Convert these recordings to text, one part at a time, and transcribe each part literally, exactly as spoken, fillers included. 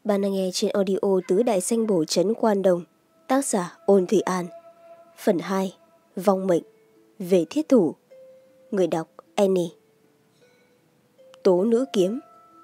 Bạn đang nghe trên audio Tứ Đại Danh Bổ Trấn Quan Đồng, tác giả Ôn Thủy An. Phần hai, Vong Mệnh, Về Thiết Thủ. Người đọc Annie. Tố Nữ Kiếm.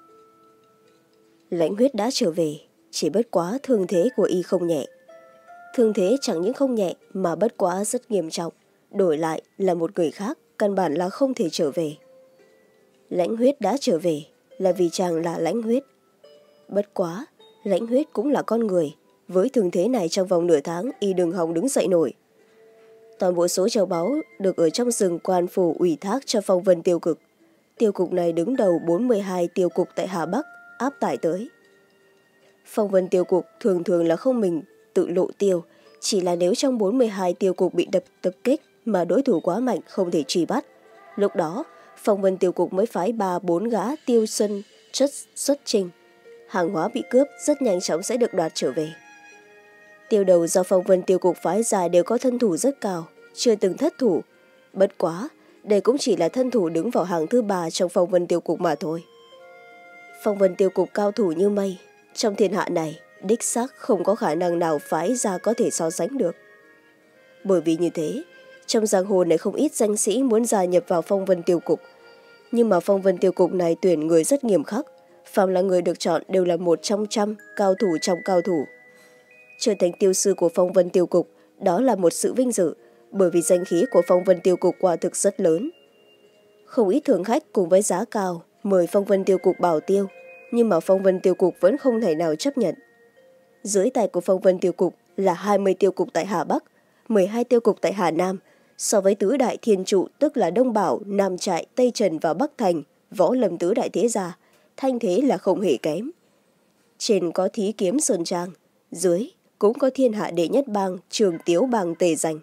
Lãnh Huyết đã trở về, chỉ bất quá thương thế của y không nhẹ. Thương thế chẳng những không nhẹ mà bất quá rất nghiêm trọng, đổi lại là một người khác căn bản là không thể trở về. Lãnh Huyết đã trở về là vì chàng là Lãnh Huyết. Bất quá, Lãnh Huyết cũng là con người, với thương thế này trong vòng nửa tháng y đừng hòng đứng dậy nổi. Toàn bộ số châu báu được ở trong rừng quan phủ ủy thác cho Phong Vân Tiêu Cục. Tiêu cục này đứng đầu bốn mươi hai tiêu cục tại Hà Bắc, áp tải tới. Phong Vân Tiêu Cục thường thường là không mình tự lộ tiêu, chỉ là nếu trong bốn mươi hai tiêu cục bị đập tập kích mà đối thủ quá mạnh không thể truy bắt. Lúc đó, Phong Vân Tiêu Cục mới phái ba bốn gã tiêu xuân chất xuất trình. Hàng hóa bị cướp rất nhanh chóng sẽ được đoạt trở về. Tiêu đầu do Phong Vân Tiêu Cục phái ra đều có thân thủ rất cao, chưa từng thất thủ. Bất quá, đây cũng chỉ là thân thủ đứng vào hàng thứ ba trong Phong Vân Tiêu Cục mà thôi. Phong Vân Tiêu Cục cao thủ như mây, trong thiên hạ này, đích xác không có khả năng nào phái ra có thể so sánh được. Bởi vì như thế, trong giang hồ này không ít danh sĩ muốn gia nhập vào Phong Vân Tiêu Cục. Nhưng mà Phong Vân Tiêu Cục này tuyển người rất nghiêm khắc, phàm là người được chọn đều là một trong trăm cao thủ trong cao thủ. Trở thành tiêu sư của Phong Vân Tiêu Cục, đó là một sự vinh dự, bởi vì danh khí của Phong Vân Tiêu Cục quả thực rất lớn. Không ít thường khách cùng với giá cao mời Phong Vân Tiêu Cục bảo tiêu, nhưng mà Phong Vân Tiêu Cục vẫn không thể nào chấp nhận. Dưới tay của Phong Vân Tiêu Cục là hai mươi tiêu cục tại Hà Bắc, mười hai tiêu cục tại Hà Nam, so với tứ đại thiên trụ tức là Đông Bảo, Nam Trại, Tây Trần và Bắc Thành, võ lâm tứ đại thế gia, thanh thế là không hề kém. Trên có Thí Kiếm Sơn Trang, dưới cũng có thiên hạ đệ nhất bang Trường Tiếu bang Tề Giành.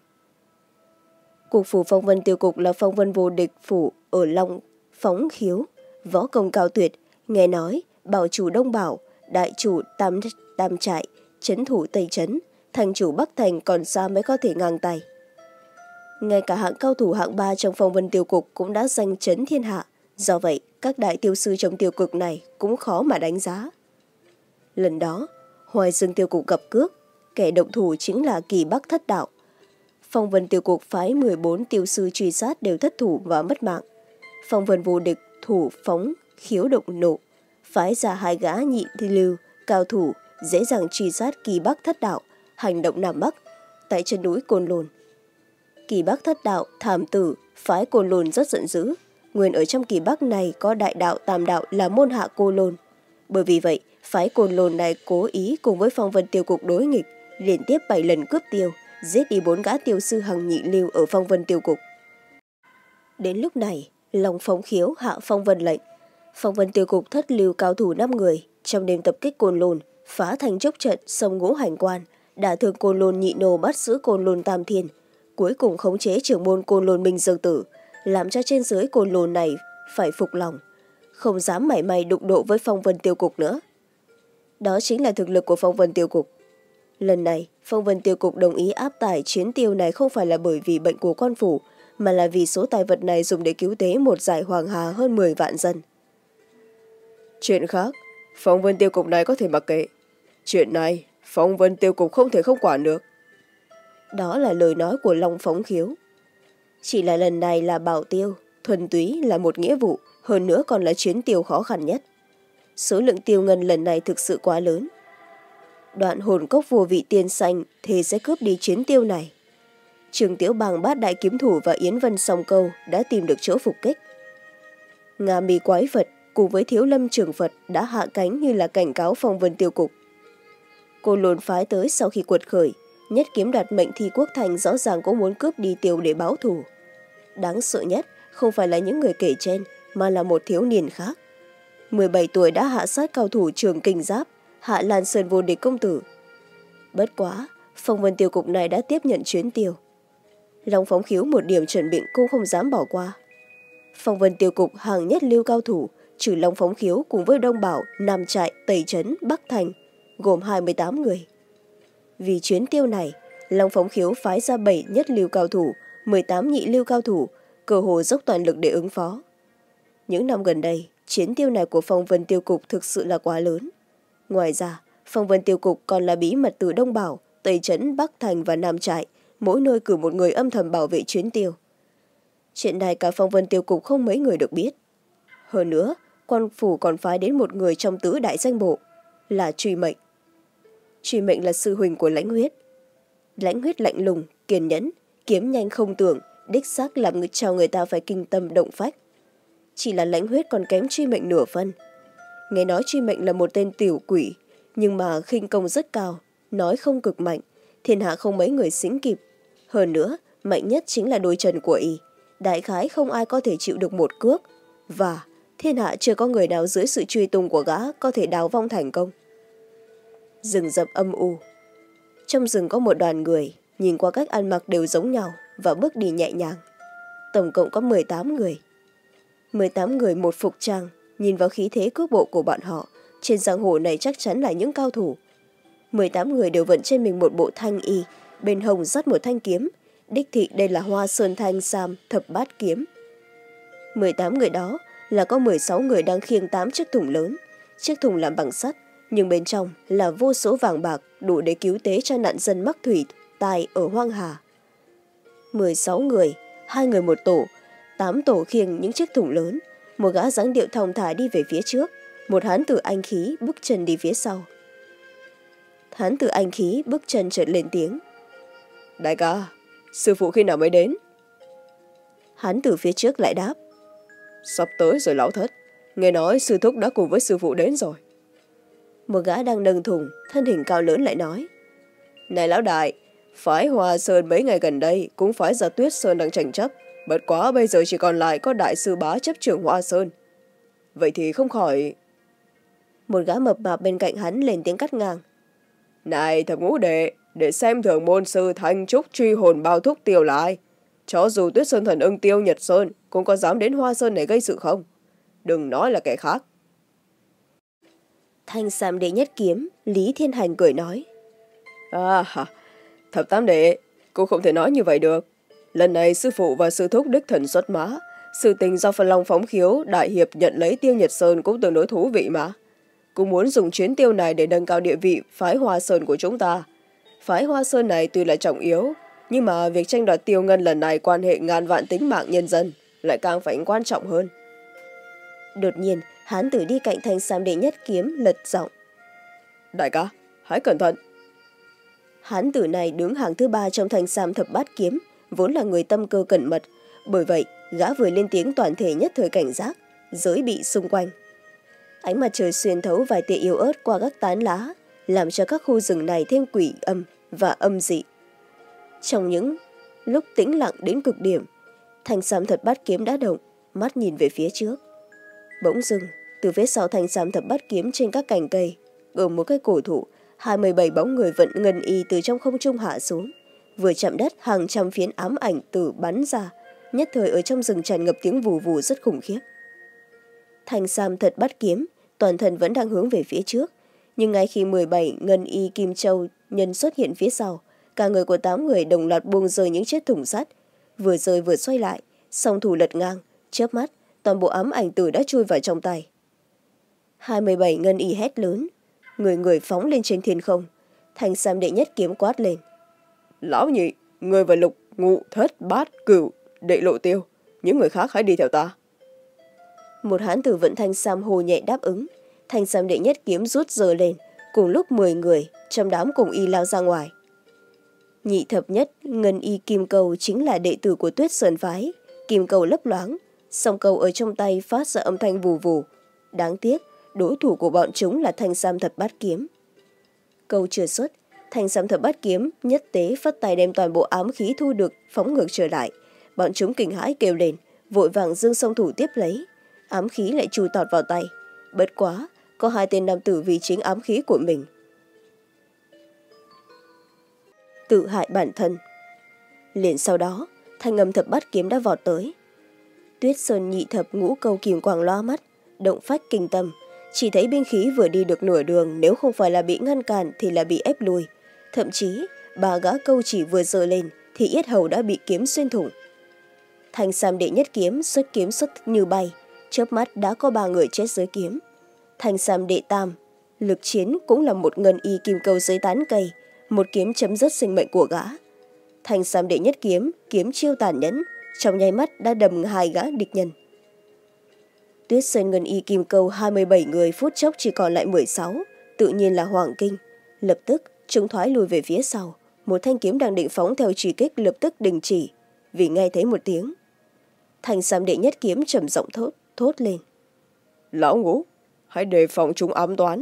Cục phủ Phong Vân Tiêu Cục là Phong Vân vô địch phủ ở Long Phóng Khiếu, võ công cao tuyệt, nghe nói bảo chủ Đông Bảo, đại chủ Tam, Tam Trại, trấn thủ Tây Trấn, thành chủ Bắc Thành còn xa mới có thể ngang tay. Ngay cả hạng cao thủ hạng ba trong Phong Vân Tiêu Cục cũng đã giành trấn thiên hạ, do vậy các đại tiêu sư trong tiêu cục này cũng khó mà đánh giá. Lần đó, Hoài Dương Tiêu Cục gặp cướp, kẻ động thủ chính là Kỳ Bắc Thất Đạo. Phong Vân Tiêu Cục phái mười bốn tiêu sư truy sát đều thất thủ và mất mạng. Phong Vân vô địch thủ phóng khiếu động nộ, phái ra hai gã nhị thi lưu, cao thủ, dễ dàng truy sát Kỳ Bắc Thất Đạo, hành động Nam Bắc, tại chân núi Côn Lôn. Kỳ Bắc Thất Đạo, thảm tử, phái Côn Lôn rất giận dữ. Nguyên ở trong Kỳ Bắc này có đại đạo Tam Đạo là môn hạ Cô Lôn. Bởi vì vậy, phái Côn Lôn này cố ý cùng với Phong Vân Tiêu Cục đối nghịch, liên tiếp bảy lần cướp tiêu, giết đi bốn gã tiêu sư hằng nhị lưu ở Phong Vân Tiêu Cục. Đến lúc này, Long Phóng Khiếu hạ Phong Vân lệnh. Phong Vân Tiêu Cục thất lưu cao thủ năm người, trong đêm tập kích Côn Lôn, phá thành chốc trận sông Ngũ Hành Quan, đả thương Côn Lôn nhị nô bắt giữ Côn Lôn Tam Thiên, cuối cùng khống chế trưởng môn Côn Lôn Minh Dương Tử, làm cho trên dưới Côn Lôn này phải phục lòng, không dám mảy may đụng độ với Phong Vân Tiêu Cục nữa. Đó chính là thực lực của Phong Vân Tiêu Cục. Lần này, Phong Vân Tiêu Cục đồng ý áp tải chuyến tiêu này không phải là bởi vì bệnh của quan phủ, mà là vì số tài vật này dùng để cứu tế một dải Hoàng Hà hơn mười vạn dân. Chuyện khác, Phong Vân Tiêu Cục này có thể mặc kệ. Chuyện này, Phong Vân Tiêu Cục không thể không quản được. Đó là lời nói của Long Phóng Khiếu. Chỉ là lần này là bảo tiêu, thuần túy là một nghĩa vụ, hơn nữa còn là chuyến tiêu khó khăn nhất. Số lượng tiêu ngân lần này thực sự quá lớn. Đoạn hồn cốc vô vị tiên xanh thì sẽ cướp đi chuyến tiêu này. Trường Tiếu bang Bát Đại Kiếm Thủ và Yến Vân Song Câu đã tìm được chỗ phục kích. Nga Mi Quái Phật cùng với Thiếu Lâm Trường Phật đã hạ cánh như là cảnh cáo Phong Vân Tiêu Cục. Cô Lôn phái tới sau khi quật khởi, nhất kiếm đạt mệnh Thi Quốc Thành rõ ràng cũng muốn cướp đi tiêu để báo thù. Đáng sợ nhất không phải là những người kể trên, mà là một thiếu niên khác. mười bảy tuổi đã hạ sát cao thủ Trường Kinh Giáp, hạ Lan Sơn vô địch công tử. Bất quá, Phong Vân Tiêu Cục này đã tiếp nhận chuyến tiêu. Long Phóng Khiếu một điểm chuẩn bị cũng không dám bỏ qua. Phong Vân Tiêu Cục hàng nhất lưu cao thủ, trừ Long Phóng Khiếu cùng với Đông Bảo, Nam Trại, Tây Trấn, Bắc Thành, gồm hai mươi tám người. Vì chuyến tiêu này, Long Phóng Khiếu phái ra bảy nhất lưu cao thủ, mười tám nhị lưu cao thủ, cơ hồ dốc toàn lực để ứng phó. Những năm gần đây, chiến tiêu này của Phong Vân Tiêu Cục thực sự là quá lớn. Ngoài ra, Phong vân tiêu cục còn là bí mật từ Đông Bảo, Tây Trấn, Bắc Thành và Nam Trại, mỗi nơi cử một người âm thầm bảo vệ chuyến tiêu. Chuyện này cả phong vân tiêu cục không mấy người được biết. Hơn nữa, quan phủ còn phái đến một người trong tứ đại danh bộ, là Truy Mệnh. Truy Mệnh là sư huynh của Lãnh Huyết. Lãnh Huyết lạnh lùng, kiên nhẫn, kiếm nhanh không tưởng, đích xác làm người cho người ta phải kinh tâm động phách. Chỉ là Lãnh Huyết còn kém Truy Mệnh nửa phân. Nghe nói Truy Mệnh là một tên tiểu quỷ, nhưng mà khinh công rất cao, nói không cực mạnh, thiên hạ không mấy người sánh kịp. Hơn nữa, mạnh nhất chính là đôi chân của y, đại khái không ai có thể chịu được một cước, và thiên hạ chưa có người nào dưới sự truy tung của gã có thể đào vong thành công. Rừng rậm âm u. Trong rừng có một đoàn người, nhìn qua cách ăn mặc đều giống nhau và bước đi nhẹ nhàng. Tổng cộng có mười tám người. mười tám người một phục trang, nhìn vào khí thế cước bộ của bọn họ, trên giang hồ này chắc chắn là những cao thủ. mười tám người đều vận trên mình một bộ thanh y, bên hông dắt một thanh kiếm, đích thị đây là Hoa Sơn Thanh Sam thập bát kiếm. mười tám người đó là có mười sáu người đang khiêng tám chiếc thùng lớn, chiếc thùng làm bằng sắt, nhưng bên trong là vô số vàng bạc đủ để cứu tế cho nạn dân mắc thủy tai ở hoang hà. mười sáu người, hai người một tổ, tám tổ khiêng những chiếc thùng lớn, một gã dáng điệu thong thả đi về phía trước, một hán tử anh khí bước chân đi phía sau. Hán tử anh khí bước chân chợt lên tiếng. Đại ca, sư phụ khi nào mới đến? Hán tử phía trước lại đáp. Sắp tới rồi lão thất, nghe nói sư thúc đã cùng với sư phụ đến rồi. Một gã đang nâng thùng, thân hình cao lớn lại nói. Này lão đại, phái Hoa Sơn mấy ngày gần đây cũng phái ra Tuyết Sơn đang tranh chấp, bất quá bây giờ chỉ còn lại có đại sư bá chấp trưởng Hoa Sơn. Vậy thì không khỏi... Một gã mập mạp bên cạnh hắn lên tiếng cắt ngang. Này thập ngũ đệ, để xem thường môn sư Thanh Trúc truy hồn bao thúc tiêu là ai. Cho dù Tuyết Sơn thần ưng Tiêu Nhật Sơn cũng có dám đến Hoa Sơn này gây sự không? Đừng nói là kẻ khác. Thanh Sam đệ nhất kiếm, Lý Thiên Hành cười nói. À, thập tam đệ, cô không thể nói như vậy được. Lần này sư phụ và sư thúc đích thần xuất mã, sự tình do Phần Long phóng khiếu, đại hiệp nhận lấy Tiêu Nhật Sơn cũng tương đối thú vị mà. Cũng muốn dùng chuyến tiêu này để nâng cao địa vị phái Hoa Sơn của chúng ta. Phái Hoa Sơn này tuy là trọng yếu, nhưng mà việc tranh đoạt tiêu ngân lần này quan hệ ngàn vạn tính mạng nhân dân, lại càng phải quan trọng hơn. Đột nhiên, hán tử đi cạnh Thanh Sam đệ nhất kiếm lật giọng. Đại ca, hãy cẩn thận. Hán tử này đứng hàng thứ ba trong Thanh Sam thập bát kiếm, vốn là người tâm cơ cẩn mật, bởi vậy gã vừa lên tiếng toàn thể nhất thời cảnh giác, giới bị xung quanh. Ánh mặt trời xuyên thấu vài tia yếu ớt qua các tán lá, làm cho các khu rừng này thêm quỷ âm và âm dị. Trong những lúc tĩnh lặng đến cực điểm, Thanh Sam thập bát kiếm đã động, mắt nhìn về phía trước. Bỗng dưng, từ phía sau Thanh Sam thập bát kiếm trên các cành cây, ở một cái cổ thụ, hai mươi bảy bóng người vận ngân y từ trong không trung hạ xuống. Vừa chạm đất, hàng trăm phiến ám ảnh tử bắn ra, nhất thời ở trong rừng tràn ngập tiếng vù vù rất khủng khiếp. Thanh Sam thật bắt kiếm, toàn thân vẫn đang hướng về phía trước, nhưng ngay khi mười bảy ngân y kim châu nhân xuất hiện phía sau, cả người của tám người đồng loạt buông rơi những chiếc thùng sắt, vừa rơi vừa xoay lại, song thủ lật ngang, chớp mắt, toàn bộ ám ảnh tử đã chui vào trong tay. hai mươi bảy ngân y hét lớn, người người phóng lên trên thiên không. Thanh Sam đệ nhất kiếm quát lên. Lão nhị, người và lục, ngụ, thất, bát, cửu, đệ lộ tiêu, những người khác hãy đi theo ta. Một hán tử vận Thanh Sam hồ nhẹ đáp ứng. Thanh Sam đệ nhất kiếm rút giơ lên, cùng lúc mười người trong đám cùng y lao ra ngoài. Nhị thập nhất ngân y kim cầu chính là đệ tử của Tuyết Sơn phái. Kim cầu lấp loáng, song cầu ở trong tay phát ra âm thanh vù vù. Đáng tiếc, đối thủ của bọn chúng là Thanh Sam thập bát kiếm. Câu chưa xuất, Thanh Sam thập bát kiếm nhất tế phất tay đem toàn bộ ám khí thu được phóng ngược trở lại. Bọn chúng kinh hãi kêu lên, vội vàng giương song thủ tiếp lấy. Ám khí lại chui tọt vào tay. Bất quá, có hai tên nam tử vì chính ám khí của mình. Tự hại bản thân. Liền sau đó, thanh âm thập bát kiếm đã vọt tới. Tuyết Sơn nhị thập ngũ câu kìm quàng loa mắt, động phách kinh tâm. Chỉ thấy binh khí vừa đi được nửa đường, nếu không phải là bị ngăn cản thì là bị ép lùi. Thậm chí, ba gã câu chỉ vừa giơ lên thì yết hầu đã bị kiếm xuyên thủng. Thanh Sam đệ nhất kiếm xuất kiếm xuất như bay, chớp mắt đã có ba người chết dưới kiếm. Thanh Sam đệ tam Lực chiến cũng là một ngân y kim câu dưới tán cây, một kiếm chấm dứt sinh mệnh của gã. Thanh sam đệ nhất kiếm, kiếm chiêu tàn nhẫn, trong nháy mắt đã đầm hai gã địch nhân. Tuyết Sơn ngân y kim câu hai mươi bảy người phút chốc chỉ còn lại mười sáu, tự nhiên là hoàng kinh. Lập tức chúng thoái lùi về phía sau, một thanh kiếm đang định phóng theo truy kích lập tức đình chỉ, vì nghe thấy một tiếng. Thanh sam đệ nhất kiếm trầm giọng thốt, thốt lên. Lão Ngũ, hãy đề phòng chúng ám toán.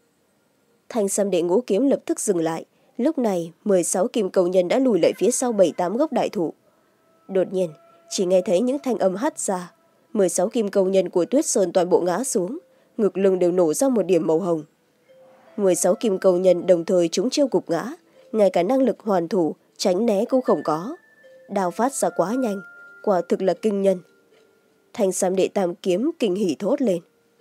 Thanh sam đệ ngũ kiếm lập tức dừng lại. Lúc này mười sáu kim cầu nhân đã lùi lại phía sau bảy tám gốc đại thụ. Đột nhiên chỉ nghe thấy những thanh âm hắt ra. mười sáu kim cầu nhân của Tuyết Sơn toàn bộ ngã xuống, ngực lưng đều nổ ra một điểm màu hồng. mười sáu kim cầu nhân đồng thời chúng chiêu gục ngã, ngay cả năng lực hoàn thủ tránh né cũng không có. Đao phát ra quá nhanh, quả thực là kinh nhân. Thanh sam đệ tam kiếm kinh hỉ thốt lên.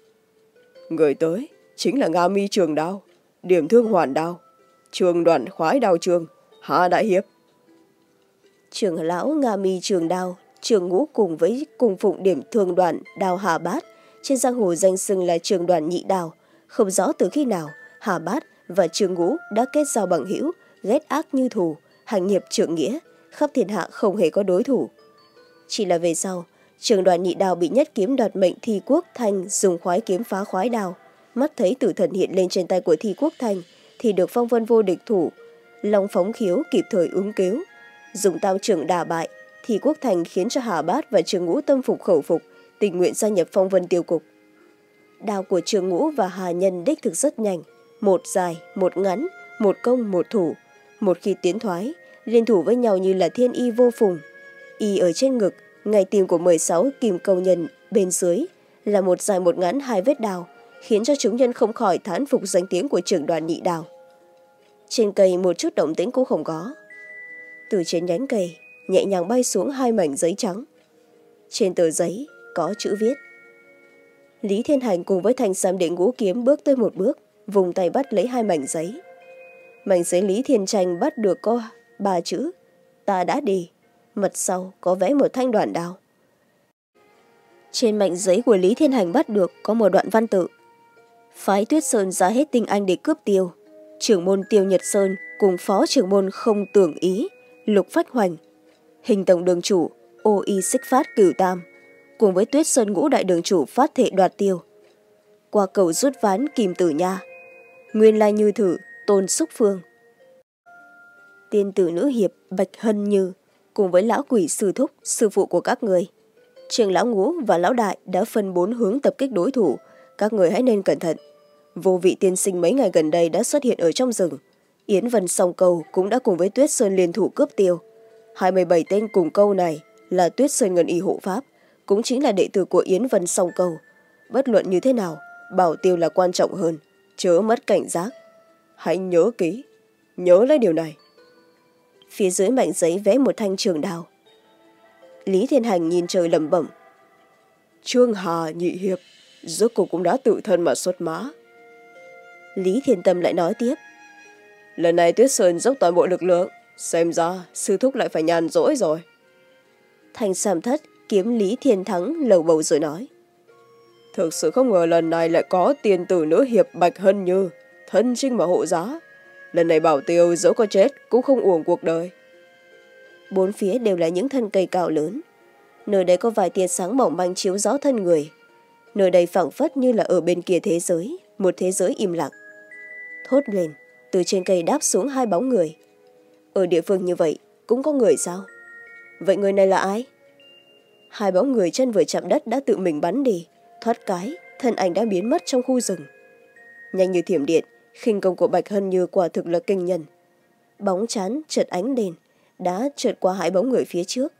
Người tới chính là Nga Mi Trường Đao, điểm thương hoàn đao, trường đoàn khoái đao trường, Hạ Đại Hiệp. Trường lão Nga Mi Trường Đao, Trường Ngũ cùng với cùng phụng điểm thương đoàn đao Hà Bát, trên giang hồ danh xưng là trường đoàn nhị đao. Không rõ từ khi nào Hà Bát và Trường Ngũ đã kết giao bằng hữu, ghét ác như thù, hành nghiệp trượng nghĩa, khắp thiên hạ không hề có đối thủ. Chỉ là về sau, trường đoàn nhị đao bị nhất kiếm đoạt mệnh Thi Quốc Thanh dùng khoái kiếm phá khoái đao, mắt thấy tử thần hiện lên trên tay của Thi Quốc Thanh thì được phong vân vô địch thủ, long phóng khiếu kịp thời ứng cứu, dùng tam trưởng đả bại. Thi Quốc Thanh khiến cho Hà Bát và Trường Ngũ tâm phục khẩu phục, tình nguyện gia nhập phong vân tiêu cục. Đao của Trường Ngũ và Hà Nhân đích thực rất nhanh, một dài, một ngắn, một công, một thủ. Một khi tiến thoái, liên thủ với nhau như là thiên y vô phùng. Y ở trên ngực, ngay tim của mười sáu kim câu nhân bên dưới là một dài một ngắn hai vết đao, khiến cho chúng nhân không khỏi thán phục danh tiếng của trưởng đoàn nhị đao. Trên cây một chút động tĩnh cũng không có. Từ trên nhánh cây nhẹ nhàng bay xuống hai mảnh giấy trắng. Trên tờ giấy có chữ viết. Lý Thiên Hành cùng với thanh sam đệ ngũ kiếm bước tới một bước, vùng tay bắt lấy hai mảnh giấy. Mảnh giấy Lý Thiên Tranh bắt được có ba chữ ta đã đi, mặt sau có vẽ một thanh đoàn đao. Trên mảnh giấy của Lý Thiên Hành bắt được có một đoạn văn tự. Phái Tuyết Sơn ra hết tinh anh để cướp Tiêu, trưởng môn Tiêu Nhật Sơn cùng phó trưởng môn Không Tưởng Ý, Lục Phách Hoành, hình tổng đường chủ ô y xích phát Cửu Tam cùng với Tuyết Sơn ngũ đại đường chủ phát thệ đoạt Tiêu. Qua cầu rút ván Kim Tử Nha, nguyên lai như thử Tôn Xúc Phương, tiên tử nữ hiệp Bạch Hân Như cùng với lão quỷ sư thúc sư phụ của các người. Trường lão Ngũ và lão đại đã phân bốn hướng tập kích đối thủ, các người hãy nên cẩn thận. Vô vị tiên sinh mấy ngày gần đây đã xuất hiện ở trong rừng. Yến Vân Song Câu cũng đã cùng với Tuyết Sơn liên thủ cướp Tiêu. hai mươi bảy tên cùng câu này là Tuyết Sơn Ngân Y hộ pháp, cũng chính là đệ tử của Yến Vân Song Câu. Bất luận như thế nào, bảo Tiêu là quan trọng hơn, chớ mất cảnh giác. Hãy nhớ kỹ, nhớ lấy điều này. Phía dưới mảnh giấy vẽ một thanh trường đao. Lý Thiên Hành nhìn trời lẩm bẩm. Trương Hà nhị hiệp, rốt cuộc cũng đã tự thân mà xuất mã. Lý Thiên Tâm lại nói tiếp. Lần này Tuyết Sơn dốc toàn bộ lực lượng, xem ra sư thúc lại phải nhàn rỗi rồi. Thanh Sam Thất kiếm Lý Thiên Thắng lầu bầu rồi nói. Thực sự không ngờ lần này lại có tiền tử nữ hiệp Bạch Hân Như, thân trinh mà hộ giá. Lần này bảo Tiêu dẫu có chết cũng không uổng cuộc đời. Bốn phía đều là những thân cây cao lớn. Nơi đây có vài tia sáng mỏng manh chiếu rõ thân người. Nơi đây phảng phất như là ở bên kia thế giới, một thế giới im lặng. Thốt lên, từ trên cây đáp xuống hai bóng người. Ở địa phương như vậy cũng có người sao? Vậy người này là ai? Hai bóng người chân vừa chạm đất đã tự mình bắn đi, thoát cái, thân ảnh đã biến mất trong khu rừng. Nhanh như thiểm điện, khinh công của Bạch Hân Như quả thực là kinh nhân. Bóng chán chợt ánh đèn đã trượt qua hai bóng người phía trước.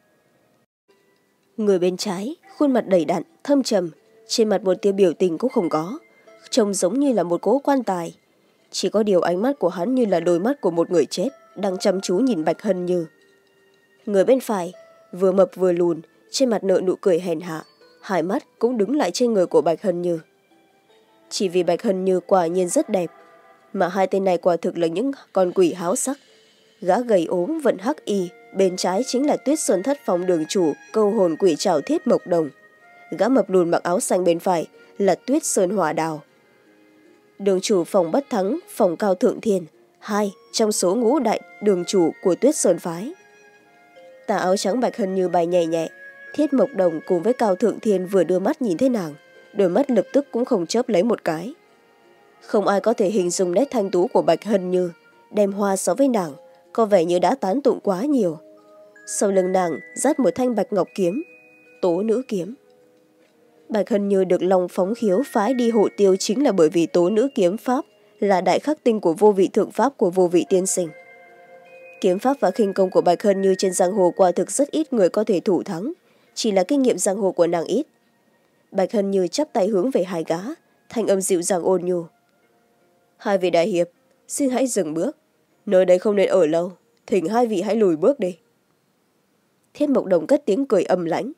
Người bên trái, khuôn mặt đầy đặn, thâm trầm, trên mặt một tia biểu tình cũng không có, trông giống như là một cố quan tài. Chỉ có điều ánh mắt của hắn như là đôi mắt của một người chết, đang chăm chú nhìn Bạch Hân Như. Người bên phải, vừa mập vừa lùn, trên mặt nở nụ cười hèn hạ, hai mắt cũng đứng lại trên người của Bạch Hân Như. Chỉ vì Bạch Hân Như quả nhiên rất đẹp, mà hai tên này quả thực là những con quỷ háo sắc. Gã gầy ốm vận hắc y, bên trái chính là Tuyết Sơn Thất Phòng đường chủ câu hồn quỷ trảo Thiết Mộc Đồng. Gã mập lùn mặc áo xanh bên phải là Tuyết Sơn Hỏa Đào. đường chủ phòng Bất Thắng, phòng Cao Thượng Thiên, hai trong số ngũ đại đường chủ của Tuyết Sơn Phái. Tà áo trắng Bạch Hân Như bay nhẹ nhẹ, Thiết Mộc Đồng cùng với Cao Thượng Thiên vừa đưa mắt nhìn thấy nàng, đôi mắt lập tức cũng không chớp lấy một cái. Không ai có thể hình dung nét thanh tú của Bạch Hân Như, đem hoa so với nàng, có vẻ như đã tán tụng quá nhiều. Sau lưng nàng dắt một thanh bạch ngọc kiếm, Tố Nữ Kiếm. Bạch Hân Như được Long Phóng Khiếu phái đi hộ tiêu chính là bởi vì Tố Nữ Kiếm pháp là đại khắc tinh của vô vị thượng pháp của vô vị tiên sinh. Kiếm pháp và khinh công của Bạch Hân Như trên giang hồ quả thực rất ít người có thể thủ thắng, chỉ là kinh nghiệm giang hồ của nàng ít. Bạch Hân Như chắp tay hướng về hai gã, thanh âm dịu dàng ôn nhu. Hai vị đại hiệp, xin hãy dừng bước, nơi đây không nên ở lâu, thỉnh hai vị hãy lùi bước đi. Thiết Mộc Đồng cất tiếng cười âm lãnh.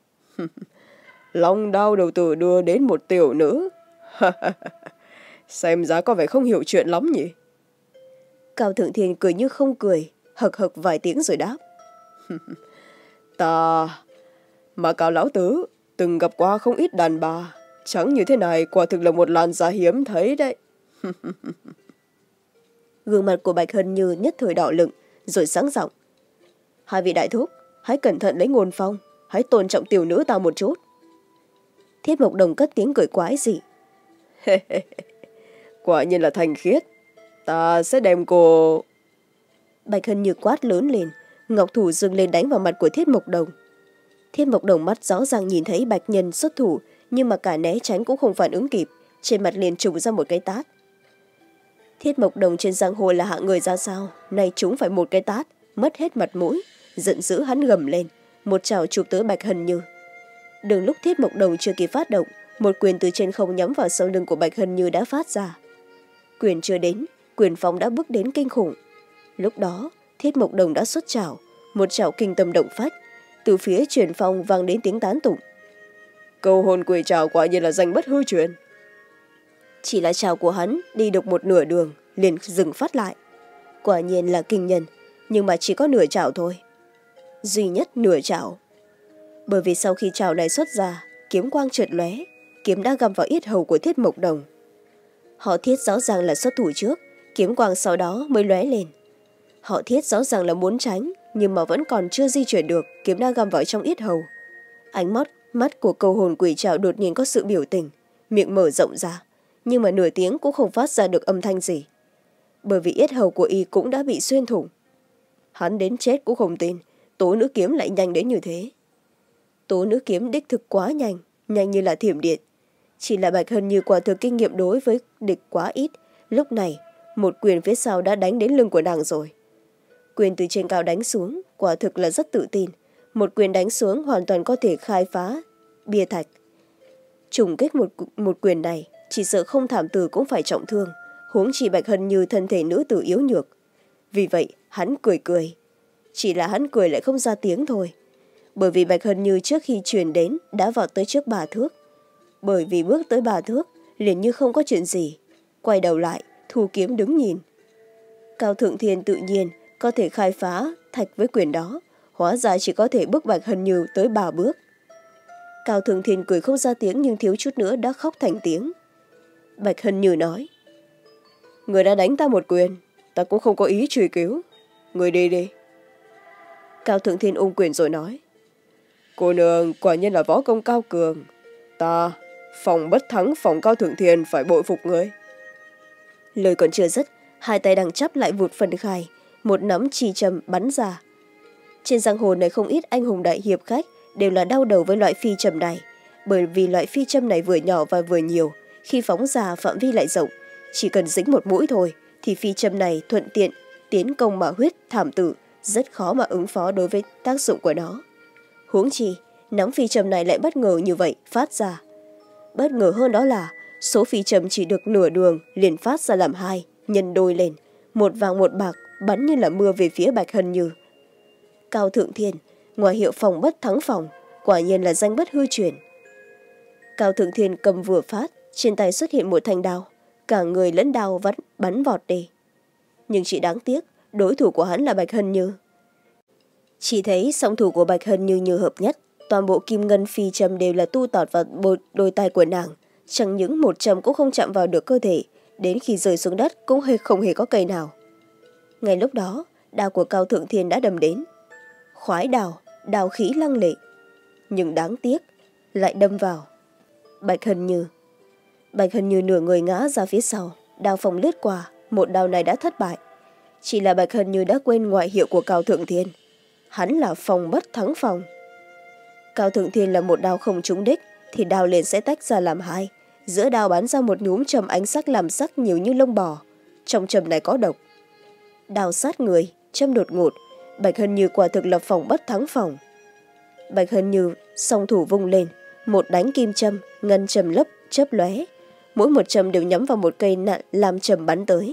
Long đao đầu tử đưa đến một tiểu nữ. Xem giá có vẻ không hiểu chuyện lắm nhỉ. Cao Thượng Thiên cười như không cười, hực hực vài tiếng rồi đáp. Ta mà Cao lão tứ từng gặp qua không ít đàn bà, trắng như thế này quả thực là một làn da hiếm thấy đấy. Gương mặt của Bạch Hân Như nhất thời đỏ lựng, rồi sáng giọng. Hai vị đại thúc, hãy cẩn thận lấy ngôn phong, hãy tôn trọng tiểu nữ ta một chút. Thiết Mộc Đồng cất tiếng cười quái dị. Quả nhiên là thanh khiết, ta sẽ đem cô... Bạch Hân Như quát lớn lên, ngọc thủ dâng lên đánh vào mặt của Thiết Mộc Đồng. Thiết Mộc Đồng mắt rõ ràng nhìn thấy Bạch Nhân xuất thủ, nhưng mà cả né tránh cũng không phản ứng kịp, trên mặt liền trùng ra một cái tát. Thiết Mộc Đồng trên giang hồ là hạng người ra sao, nay chúng phải một cái tát, mất hết mặt mũi, giận dữ hắn gầm lên, một trảo chụp tới Bạch Hân Như. Đường lúc Thiết Mộc Đồng chưa kịp phát động, một quyền từ trên không nhắm vào sau lưng của Bạch Hân Như đã phát ra. Quyền chưa đến, quyền phong đã bước đến kinh khủng. Lúc đó, Thiết Mộc Đồng đã xuất trảo, một trảo kinh tâm động phách, từ phía truyền phong vang đến tiếng tán tụng. Câu hồn quỷ trảo quả nhiên là danh bất hư truyền. Chỉ là trảo của hắn đi được một nửa đường, liền dừng phát lại. Quả nhiên là kinh nhân, nhưng mà chỉ có nửa trảo thôi. Duy nhất nửa trảo. Bởi vì sau khi trảo này xuất ra, kiếm quang chợt lóe, kiếm đã găm vào yết hầu của Thiết Mộc Đồng. Họ Thiết rõ ràng là xuất thủ trước, kiếm quang sau đó mới lóe lên. Họ Thiết rõ ràng là muốn tránh, nhưng mà vẫn còn chưa di chuyển được, kiếm đã găm vào trong yết hầu. Ánh mắt mắt của câu hồn quỷ trảo đột nhiên có sự biểu tình, miệng mở rộng ra, nhưng mà nửa tiếng cũng không phát ra được âm thanh gì. Bởi vì yết hầu của y cũng đã bị xuyên thủng. Hắn đến chết cũng không tin, Tố Nữ Kiếm lại nhanh đến như thế. Tố Nữ Kiếm đích thực quá nhanh, nhanh như là thiểm điện. Chỉ là Bạch Hân Như quả thực kinh nghiệm đối với địch quá ít, lúc này một quyền phía sau đã đánh đến lưng của nàng rồi. Quyền từ trên cao đánh xuống, quả thực là rất tự tin. Một quyền đánh xuống hoàn toàn có thể khai phá bia thạch. Trùng kích một, một quyền này, chỉ sợ không thảm tử cũng phải trọng thương, huống chỉ Bạch Hân Như thân thể nữ tử yếu nhược. Vì vậy, hắn cười cười. Chỉ là hắn cười lại không ra tiếng thôi. Bởi vì Bạch Hân Như trước khi truyền đến đã vào tới trước bà thước. Bởi vì bước tới bà thước, liền như không có chuyện gì. Quay đầu lại, thu kiếm đứng nhìn. Cao Thượng Thiên tự nhiên có thể khai phá thạch với quyền đó, hóa ra chỉ có thể bước Bạch Hân Như tới ba bước. Cao Thượng Thiên cười không ra tiếng nhưng thiếu chút nữa đã khóc thành tiếng. Bạch Hân Như nói. Người đã đánh ta một quyền, ta cũng không có ý truy cứu. Người đi đi. Cao Thượng Thiên ôm quyền rồi nói. Cô nương quả nhiên là võ công cao cường. Ta, phòng Bất Thắng, phòng Cao Thượng Thiên phải bội phục người. Lời còn chưa dứt, hai tay đang chắp lại vụt phần khai, một nắm chì châm bắn ra. Trên giang hồ này không ít anh hùng đại hiệp khách đều là đau đầu với loại phi châm này, bởi vì loại phi châm này vừa nhỏ và vừa nhiều, khi phóng ra phạm vi lại rộng, chỉ cần dính một mũi thôi thì phi châm này thuận tiện tiến công mà huyết thảm tử, rất khó mà ứng phó đối với tác dụng của nó. Huống chi nắm phi châm này lại bất ngờ như vậy phát ra. Bất ngờ hơn đó là số phi châm chỉ được nửa đường liền phát ra làm hai, nhân đôi lên, một vàng một bạc bắn như là mưa về phía Bạch Hân Như. Cao Thượng Thiên, ngoài hiệu phòng Bất Thắng phòng, quả nhiên là danh bất hư truyền. Cao Thượng Thiên cầm vừa phát, trên tay xuất hiện một thanh đao, cả người lẫn đao vắt bắn vọt đi. Nhưng chỉ đáng tiếc, đối thủ của hắn là Bạch Hân Như. Chỉ thấy song thủ của Bạch Hân Như như hợp nhất, toàn bộ kim ngân phi châm đều là tu tọt vào đôi tay của nàng, chẳng những một châm cũng không chạm vào được cơ thể, đến khi rơi xuống đất cũng hề không hề có cây nào. Ngay lúc đó, đao của Cao Thượng Thiên đã đâm đến. Khoái đao, đao khí lăng lệ. Nhưng đáng tiếc, lại đâm vào Bạch Hân Như. Bạch Hân Như nửa người ngã ra phía sau, đao phong lướt qua, một đao này đã thất bại. Chỉ là Bạch Hân Như đã quên ngoại hiệu của Cao Thượng Thiên. Hắn là phòng bất thắng phòng. Cao Thượng Thiên là một đao không trúng đích, thì đao liền sẽ tách ra làm hai. Giữa đao bắn ra một nhúm châm ánh sắc làm sắc nhiều như lông bò. Trong châm này có độc. Đao sát người, châm đột ngột. Bạch Hân Như quả thực là phòng bất thắng phòng. Bạch Hân Như song thủ vung lên, một đánh kim châm, ngân châm lấp, chớp lóe. Mỗi một châm đều nhắm vào một cây nặn làm châm bắn tới.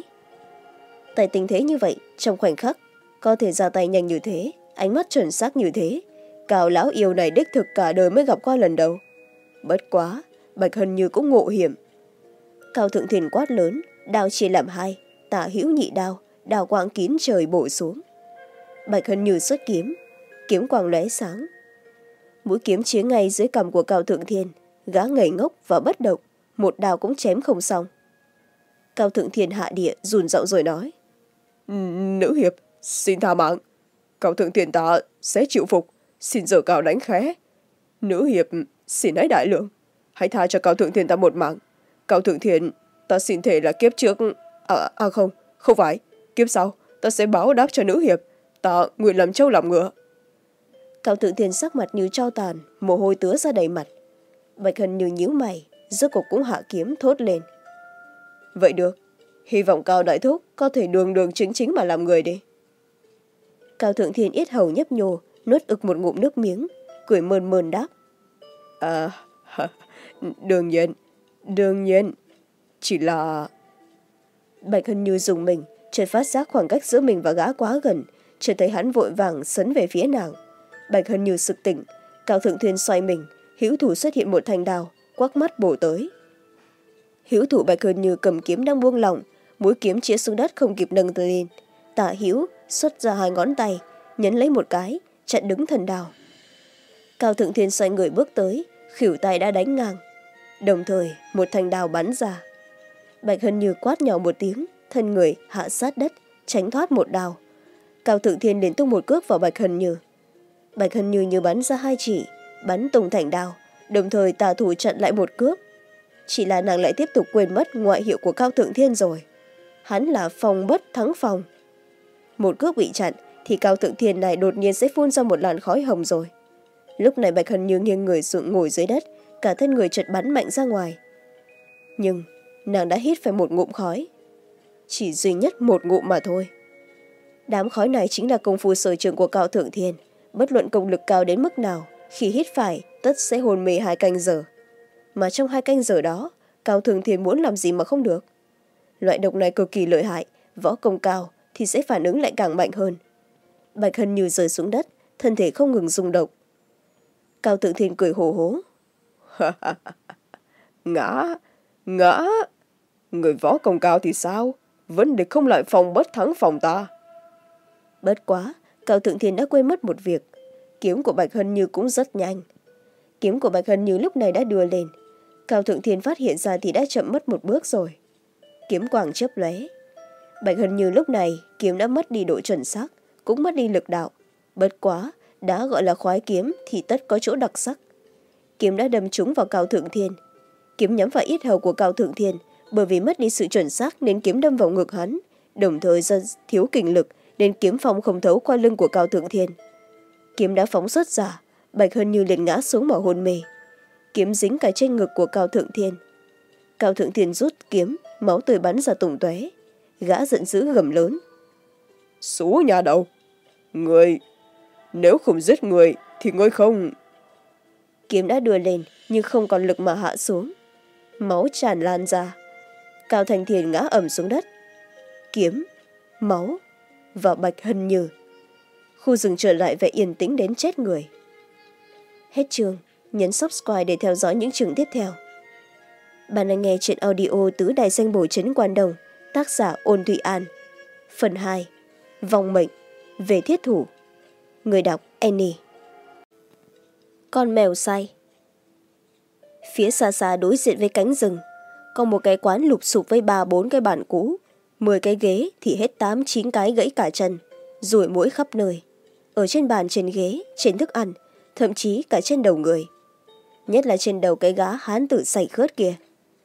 Tại tình thế như vậy, trong khoảnh khắc, có thể ra tay nhanh như thế, ánh mắt chuẩn xác như thế, Cao lão yêu này đích thực cả đời mới gặp qua lần đầu. Bất quá, Bạch Hân Như cũng ngộ hiểm. Cao Thượng Thiên quát lớn, đao chia làm hai, tả hữu nhị đao, đao quang kín trời bổ xuống. Bạch Hân Như xuất kiếm, kiếm quang lóe sáng. Mũi kiếm chĩa ngay dưới cằm của Cao Thượng Thiên, gã ngây ngốc và bất động, một đao cũng chém không xong. Cao Thượng Thiên hạ địa run giọng rồi nói: Nữ hiệp, xin tha mạng. Cao Thượng Thiên ta sẽ chịu phục, xin giờ Cao đánh khẽ. Nữ hiệp, xin hãy đại lượng, hãy tha cho Cao Thượng Thiên ta một mạng. Cao Thượng Thiên, ta xin thề là kiếp trước, à, à không, không phải, kiếp sau, ta sẽ báo đáp cho nữ hiệp, ta nguyện làm trâu làm ngựa. Cao Thượng Thiên sắc mặt như tro tàn, mồ hôi tứa ra đầy mặt. Bạch Hân Như nhíu mày, rốt cuộc cũng hạ kiếm thốt lên: Vậy được, hy vọng Cao đại thúc có thể đường đường chính chính mà làm người đi. Cao Thượng Thiên yết hầu nhấp nhô, nuốt ực một ngụm nước miếng, cười mơn mơn đáp: À, đương nhiên, đương nhiên, chỉ là... Bạch Hân Như dùng mình, chợt phát giác khoảng cách giữa mình và gã quá gần, chợt thấy hắn vội vàng sấn về phía nàng. Bạch Hân Như sực tỉnh, Cao Thượng Thiên xoay mình, hữu thủ xuất hiện một thanh đao, quắc mắt bổ tới. Hữu thủ Bạch Hân Như cầm kiếm đang buông lỏng, mũi kiếm chĩa xuống đất không kịp nâng lên. Tả hữu xuất ra hai ngón tay, nhấn lấy một cái, chặn đứng thần đao. Cao Thượng Thiên xoay người bước tới, khuỷu tay đã đánh ngang. Đồng thời, một thanh đao bắn ra. Bạch Hân Như quát nhỏ một tiếng, thân người hạ sát đất, tránh thoát một đao. Cao Thượng Thiên liền tung một cước vào Bạch Hân Như. Bạch Hân Như như bắn ra hai chỉ, bắn tung thành đao, đồng thời tà thủ chặn lại một cước. Chỉ là nàng lại tiếp tục quên mất ngoại hiệu của Cao Thượng Thiên rồi. Hắn là phòng bất thắng phòng. Một cước bị chặn thì Cao Thượng Thiên này đột nhiên sẽ phun ra một làn khói hồng rồi. Lúc này Bạch Hân Như nghiêng người xuống ngồi dưới đất, cả thân người chợt bắn mạnh ra ngoài. Nhưng nàng đã hít phải một ngụm khói. Chỉ duy nhất một ngụm mà thôi. Đám khói này chính là công phu sở trường của Cao Thượng Thiên. Bất luận công lực cao đến mức nào, khi hít phải tất sẽ hôn mê hai canh giờ. Mà trong hai canh giờ đó, Cao Thượng Thiên muốn làm gì mà không được. Loại độc này cực kỳ lợi hại, võ công cao thì sẽ phản ứng lại càng mạnh hơn. Bạch Hân Như rơi xuống đất, thân thể không ngừng rung động. Cao Thượng Thiên cười hổ hố. Ngã, ngã, người võ công cao thì sao? Vẫn địch không lại phòng bất thắng phòng ta. Bất quá, Cao Thượng Thiên đã quên mất một việc. Kiếm của Bạch Hân Như cũng rất nhanh. Kiếm của Bạch Hân Như lúc này đã đưa lên. Cao Thượng Thiên phát hiện ra thì đã chậm mất một bước rồi. Kiếm quang chớp lóe. Bạch Hân Như lúc này kiếm đã mất đi độ chuẩn xác, cũng mất đi lực đạo. Bất quá, đã gọi là khoái kiếm thì tất có chỗ đặc sắc. Kiếm đã đâm trúng vào Cao Thượng Thiên. Kiếm nhắm vào yết hầu của Cao Thượng Thiên, bởi vì mất đi sự chuẩn xác nên kiếm đâm vào ngực hắn, đồng thời do thiếu kình lực nên kiếm phong không thấu qua lưng của Cao Thượng Thiên. Kiếm đã phóng xuất ra, Bạch Hân Như liền ngã xuống mà hôn mê. Kiếm dính cả trên ngực của Cao Thượng Thiên. Cao Thượng Thiên rút kiếm, máu tươi bắn ra tung tóe. Gã giận dữ gầm lớn: Số nhà đầu, người, nếu không giết người thì ngươi không... Kiếm đã đưa lên nhưng không còn lực mà hạ xuống. Máu tràn lan ra. Cao Thành Thiên ngã ẩm xuống đất. Kiếm, máu và Bạch Hân Như. Khu rừng trở lại vẻ yên tĩnh đến chết người. Hết chương, nhấn subscribe để theo dõi những chương tiếp theo. Bạn đang nghe chuyện audio Tứ Đại Danh Bổ Trấn Quan Đồng, tác giả Ôn Thụy An. Phần hai, Vong Mệnh, Về Thiết Thủ. Người đọc Annie. Con mèo say. Phía xa xa đối diện với cánh rừng, có một cái quán lụp xụp với ba bốn cái bàn cũ, mười cái ghế thì hết tám chín cái gãy cả chân, ruồi muỗi khắp nơi, ở trên bàn, trên ghế, trên thức ăn, thậm chí cả trên đầu người, nhất là trên đầu cái gã hán tử say khướt kia.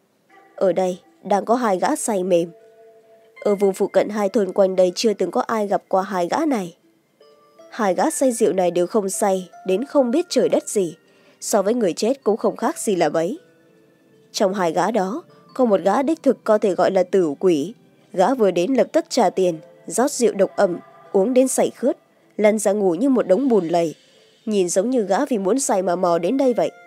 Ở đây đang có hai gã say mềm. Ở vùng phụ cận hai thôn quanh đây chưa từng có ai gặp qua hai gã này. Hai gã say rượu này đều không say đến không biết trời đất gì, so với người chết cũng không khác gì là mấy. Trong hai gã đó có một gã đích thực có thể gọi là tử quỷ. Gã vừa đến lập tức trả tiền, rót rượu độc ẩm, uống đến say khướt, lăn ra ngủ như một đống bùn lầy, nhìn giống như gã vì muốn say mà mò đến đây vậy.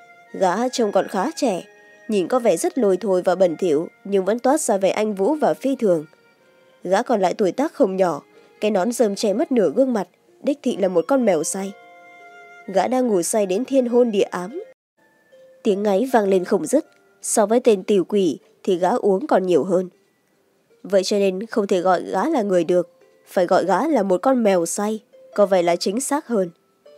Gã trông còn khá trẻ, nhìn có vẻ rất lôi thôi và bẩn thỉu, nhưng vẫn toát ra vẻ anh vũ và phi thường. Gã còn lại tuổi tác không nhỏ, cái nón rơm che mất nửa gương mặt, đích thị là một con mèo say. Gã đang ngủ say đến thiên hôn địa ám. Tiếng ngáy vang lên không dứt, so với tên tiểu quỷ thì gã uống còn nhiều hơn. Vậy cho nên không thể gọi gã là người được, phải gọi gã là một con mèo say, có vẻ là chính xác hơn.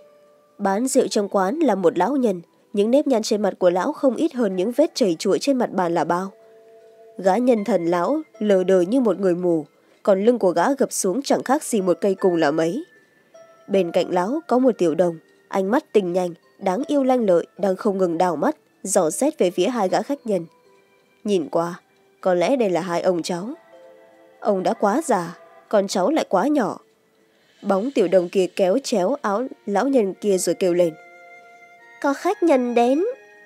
Bán rượu trong quán là một lão nhân, những nếp nhăn trên mặt của lão không ít hơn những vết chảy chuỗi trên mặt bàn là bao. Gã nhân thần lão lờ đờ như một người mù, còn lưng của gã gập xuống chẳng khác gì một cây cùng là mấy. Bên cạnh lão có một tiểu đồng, ánh mắt tình nhanh, đáng yêu lanh lợi, đang không ngừng đào mắt, dò xét về phía hai gã khách nhân. Nhìn qua, có lẽ đây là hai ông cháu. Ông đã quá già, còn cháu lại quá nhỏ. Bóng tiểu đồng kia kéo chéo áo lão nhân kia rồi kêu lên: "Có khách nhân đến."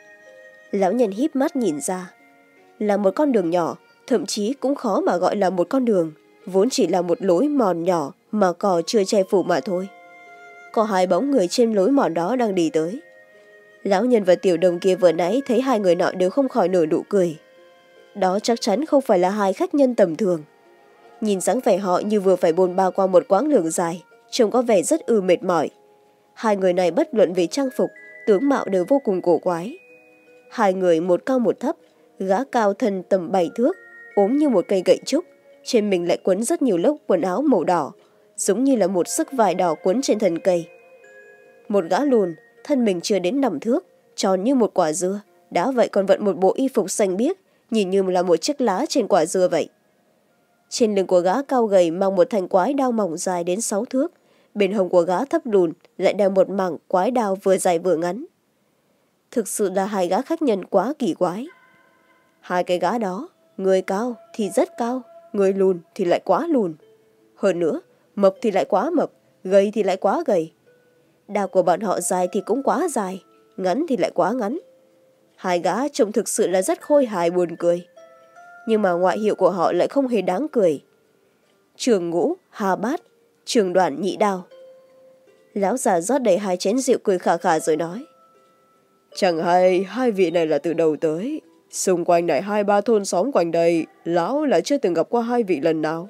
Lão nhân híp mắt nhìn ra. Là một con đường nhỏ, thậm chí cũng khó mà gọi là một con đường, vốn chỉ là một lối mòn nhỏ mà cỏ chưa che phủ mà thôi. Có hai bóng người trên lối mòn đó đang đi tới. Lão nhân và tiểu đồng kia vừa nãy thấy hai người nọ đều không khỏi nở nụ cười. Đó chắc chắn không phải là hai khách nhân tầm thường. Nhìn dáng vẻ họ như vừa phải bôn ba qua một quãng đường dài, trông có vẻ rất ư mệt mỏi. Hai người này bất luận về trang phục, tướng mạo đều vô cùng cổ quái. Hai người một cao một thấp, gã cao thân tầm bảy thước, ốm như một cây gậy trúc, trên mình lại quấn rất nhiều lớp quần áo màu đỏ, giống như là một sức vải đỏ quấn trên thân cây. Một gã lùn, thân mình chưa đến năm thước, tròn như một quả dưa, đã vậy còn vận một bộ y phục xanh biếc, nhìn như là một chiếc lá trên quả dưa vậy. Trên lưng của gã cao gầy mang một thanh quái đao mỏng dài đến sáu thước, bên hông của gã thấp lùn lại đeo một mảng quái đao vừa dài vừa ngắn. Thực sự là hai gã khách nhân quá kỳ quái. Hai cái gã đó, người cao thì rất cao, người lùn thì lại quá lùn. Hơn nữa, mập thì lại quá mập, gầy thì lại quá gầy. Đao của bọn họ dài thì cũng quá dài, ngắn thì lại quá ngắn. Hai gã trông thực sự là rất khôi hài buồn cười. Nhưng mà ngoại hiệu của họ lại không hề đáng cười. Trường Ngũ, Hà Bát, Trường Đoàn, Nhị Đao. Lão già rót đầy hai chén rượu cười khà khà rồi nói: "Chẳng hay hai vị này là từ đâu tới. Xung quanh này hai ba thôn xóm quanh đây, lão là chưa từng gặp qua hai vị lần nào."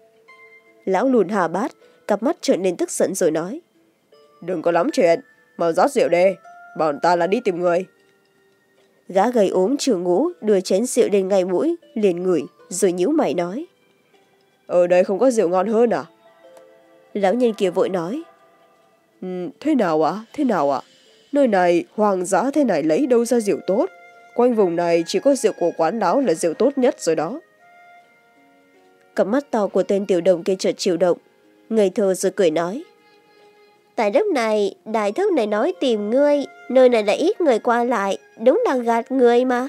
Lão lùn Hà Bát cặp mắt trợn lên tức giận rồi nói: "Đừng có lắm chuyện, mau rót rượu đi, bọn ta là đi tìm người." Gã gầy ốm Trường Ngũ đưa chén rượu lên ngay mũi, liền ngửi rồi nhíu mày nói: "Ở đây không có rượu ngon hơn à?" Lão nhân kia vội nói: "Ừ, thế nào ạ? Thế nào ạ? Nơi này hoang dã thế này lấy đâu ra rượu tốt? Quanh vùng này chỉ có rượu của quán lão là rượu tốt nhất rồi đó." Cặp mắt to của tên tiểu đồng kia chợt chịu động, ngây thơ rồi cười nói: "Tại lúc này, đại thúc này nói tìm ngươi, nơi này lại ít người qua lại, đúng là gạt người mà."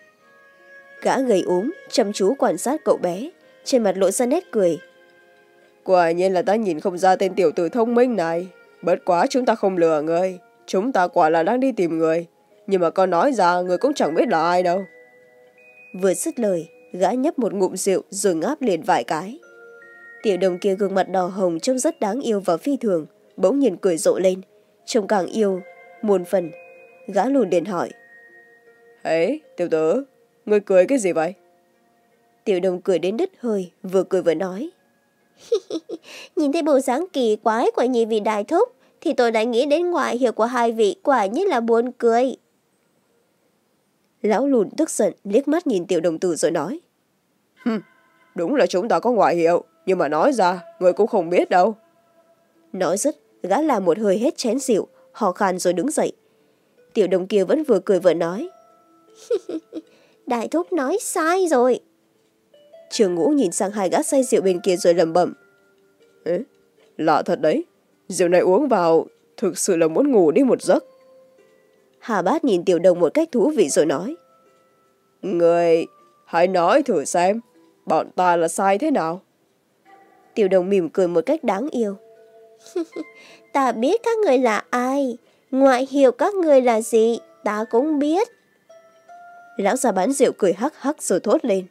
Gã gầy ốm, chăm chú quan sát cậu bé, trên mặt lộ ra nét cười: "Quả nhiên là ta nhìn không ra tên tiểu tử thông minh này. Bất quá chúng ta không lừa ngươi, chúng ta quả là đang đi tìm người, nhưng mà con nói ra người cũng chẳng biết là ai đâu." Vừa dứt lời, gã nhấp một ngụm rượu rồi ngáp liền vài cái. Tiểu đồng kia gương mặt đỏ hồng trông rất đáng yêu và phi thường, bỗng nhiên cười rộ lên, trông càng yêu muôn phần. Gã lùn liền hỏi: "Ấy, tiểu tử, ngươi cười cái gì vậy?" Tiểu đồng cười đến đứt hơi, vừa cười vừa nói: "Nhìn thấy bộ dáng kỳ quái của nhị vị đại thúc thì tôi đã nghĩ đến ngoại hiệu của hai vị, quả nhiên là buồn cười." Lão lùn tức giận liếc mắt nhìn tiểu đồng tử rồi nói: "Hừm, đúng là chúng ta có ngoại hiệu, nhưng mà nói ra người cũng không biết đâu." Nói dứt, gã làm một hơi hết chén rượu, hò khan rồi đứng dậy. Tiểu đồng kia vẫn vừa cười vừa nói: Đại thúc nói sai rồi. Trường Ngũ nhìn sang hai gã say rượu bên kia rồi lẩm bẩm. Ế, lạ thật đấy. Rượu này uống vào thực sự là muốn ngủ đi một giấc. Hà Bát nhìn Tiểu Đồng một cách thú vị rồi nói. Người, hãy nói thử xem, bọn ta là sai thế nào? Tiểu Đồng mỉm cười một cách đáng yêu. Ta biết các người là ai, ngoại hiệu các người là gì, ta cũng biết. Lão già bán rượu cười hắc hắc rồi thốt lên.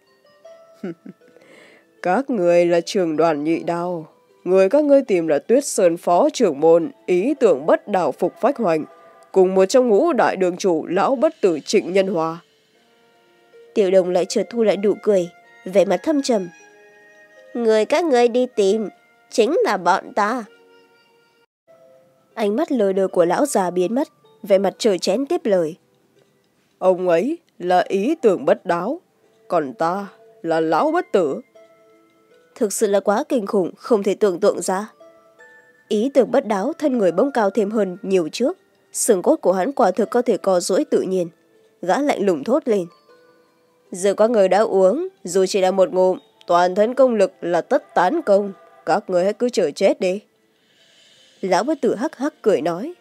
Các người là trưởng đoàn Nhị Đao. Người các ngươi tìm là Tuyết Sơn phó trưởng môn, ý tưởng bất đảo Phục Phách Hoành, cùng một trong ngũ đại đường chủ lão bất tử Trịnh Nhân Hòa. Tiểu Đồng lại chợt thu lại nụ cười, vẻ mặt thâm trầm. Người các ngươi đi tìm chính là bọn ta. Ánh mắt lờ đờ của lão già biến mất, vẻ mặt trờ chén tiếp lời. Ông ấy là ý tưởng bất đáo, còn ta là lão bất tử. Thực sự là quá kinh khủng, không thể tưởng tượng ra. Ý tưởng bất đáo, thân người bỗng cao thêm hơn nhiều trước. Xương cốt của hắn quả thực có thể co duỗi tự nhiên. Gã lạnh lùng thốt lên. Giờ các người đã uống, dù chỉ là một ngụm, toàn thân công lực là tất tán công. Các người hãy cứ chờ chết đi. Lão bất tử hắc hắc cười nói.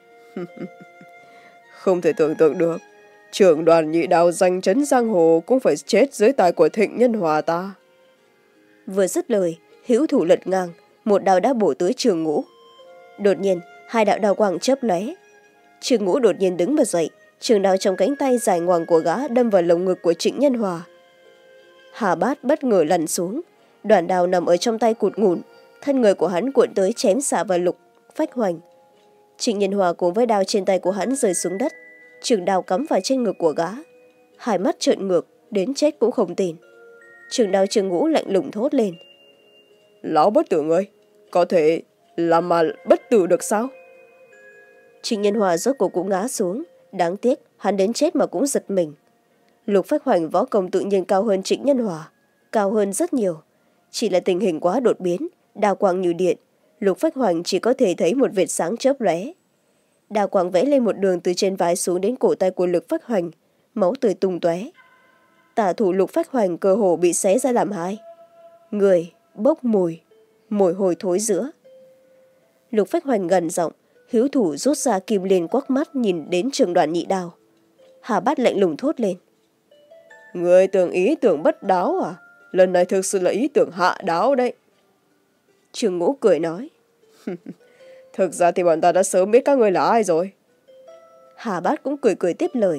Không thể tưởng tượng được. Trưởng đoàn Nhị Đao danh chấn giang hồ cũng phải chết dưới tay của Thịnh Nhân Hòa ta. Vừa dứt lời, hữu thủ lật ngang, một đao đã bổ tới Trường Ngũ. Đột nhiên, hai đạo đao quang chớp lóe. Trường Ngũ đột nhiên đứng bật dậy, trường đao trong cánh tay dài ngoằng của gã đâm vào lồng ngực của Trịnh Nhân Hòa. Hà Bát bất ngờ lăn xuống, đoạn đao nằm ở trong tay cụt ngủn, thân người của hắn cuộn tới chém xạ vào Lục Phách Hoành. Trịnh Nhân Hòa cùng với đao trên tay của hắn rơi xuống đất, trường đao cắm vào trên ngực của gã. Hai mắt trợn ngược, đến chết cũng không tin. Trường đao Trường Ngũ lạnh lùng thốt lên. Lão bất tử ngươi, có thể làm mà bất tử được sao? Trịnh Nhân Hòa rốt cuộc cũng ngã xuống, đáng tiếc hắn đến chết mà cũng giật mình. Lục Phách Hoành võ công tự nhiên cao hơn Trịnh Nhân Hòa, cao hơn rất nhiều. Chỉ là tình hình quá đột biến, đao quang như điện, Lục Phách Hoành chỉ có thể thấy một vệt sáng chớp lóe. Đao quang vẽ lên một đường từ trên vai xuống đến cổ tay của Lục Phách Hoành, máu tươi tung tóe. Tả thủ Lục Phách Hoành cơ hồ bị xé ra làm hai. Người bốc mùi, mùi hôi thối giữa. Lục Phách Hoành gần giọng, hữu thủ rút ra kim liên quắc mắt nhìn đến trưởng đoàn Nhị Đao. Hà Bát lạnh lùng thốt lên. Người tưởng ý tưởng bất đáo à? Lần này thực sự là ý tưởng hạ đáo đấy. Trường Ngũ cười nói. Thực ra thì bọn ta đã sớm biết các người là ai rồi. Hà Bát cũng cười cười tiếp lời.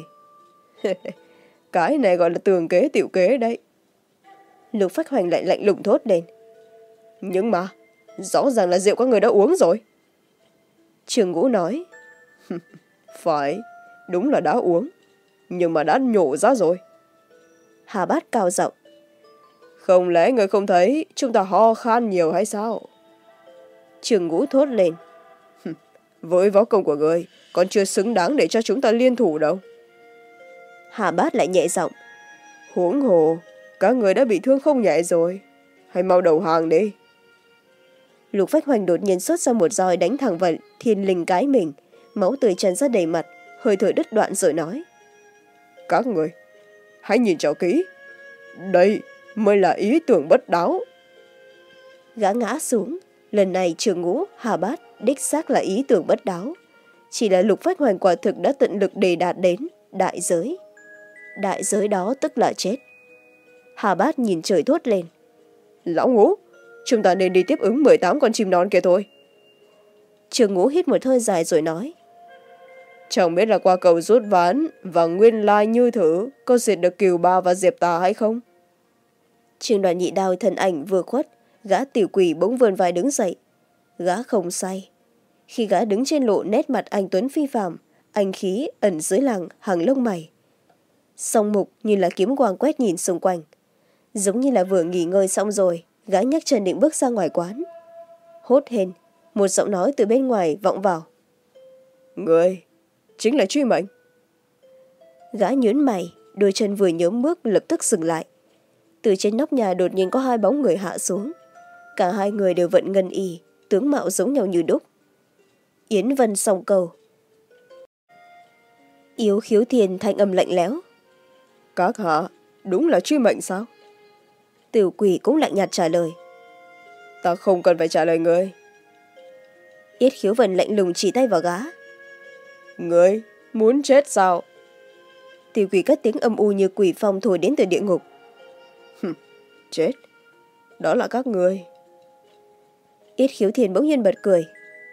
Cái này gọi là tường kế tiểu kế đấy. Lục Phách Hoành lại lạnh lùng thốt lên. Nhưng mà rõ ràng là rượu các người đã uống rồi. Trường Ngũ nói. Phải, đúng là đã uống, nhưng mà đã nhổ ra rồi. Hà Bát cao giọng. Không lẽ người không thấy chúng ta ho khan nhiều hay sao? Trường Ngũ thốt lên. Với võ công của người còn chưa xứng đáng để cho chúng ta liên thủ đâu. Hà Bát lại nhẹ giọng. Huống hồ, các người đã bị thương không nhẹ rồi, hãy mau đầu hàng đi. Lục Phách Hoành đột nhiên xuất ra một roi đánh thẳng vào Thiên Linh cái mình, máu tươi tràn ra đầy mặt, hơi thở đứt đoạn rồi nói. Các người, hãy nhìn cho kỹ, đây mới là ý tưởng bất đáo. Gã ngã xuống, lần này Trường Ngũ, Hà Bát đích xác là ý tưởng bất đáo. Chỉ là Lục Phách Hoành quả thực đã tận lực đề đạt đến đại giới. Đại giới đó tức là chết. Hà Bát nhìn trời thốt lên. Lão Ngũ, chúng ta nên đi tiếp ứng mười tám con chim non kia thôi. Trường Ngũ hít một hơi dài rồi nói. Chẳng biết là qua cầu rút ván và nguyên lai như thử có diệt được Kiều Ba và Diệp Tà hay không? Trường đoàn Nhị Đao thân ảnh vừa khuất, gã tiểu quỷ bỗng vươn vai đứng dậy. Gã không say. Khi gã đứng trên lộ nét mặt anh tuấn phi phàm, anh khí ẩn dưới làng hàng lông mày. Song mục như là kiếm quang quét nhìn xung quanh. Giống như là vừa nghỉ ngơi xong rồi, gã nhấc chân định bước ra ngoài quán. Hốt hên, một giọng nói từ bên ngoài vọng vào. Người, chính là Truy Mệnh. Gã nhớn mày, đôi chân vừa nhớm bước lập tức dừng lại. Từ trên nóc nhà đột nhiên có hai bóng người hạ xuống. Cả hai người đều vận ngân y, tướng mạo giống nhau như đúc. Yến Vân song cầu. Yếu Khiếu Thiền thanh âm lạnh lẽo. Các hạ, đúng là truy mệnh sao? Tiểu quỷ cũng lạnh nhạt trả lời. Ta không cần phải trả lời ngươi. Yết Khiếu Vân lạnh lùng chỉ tay vào gã. Ngươi muốn chết sao? Tiểu quỷ cất tiếng âm u như quỷ phong thổi đến từ địa ngục. Chết, đó là các ngươi. Yết Khiếu Thiên bỗng nhiên bật cười.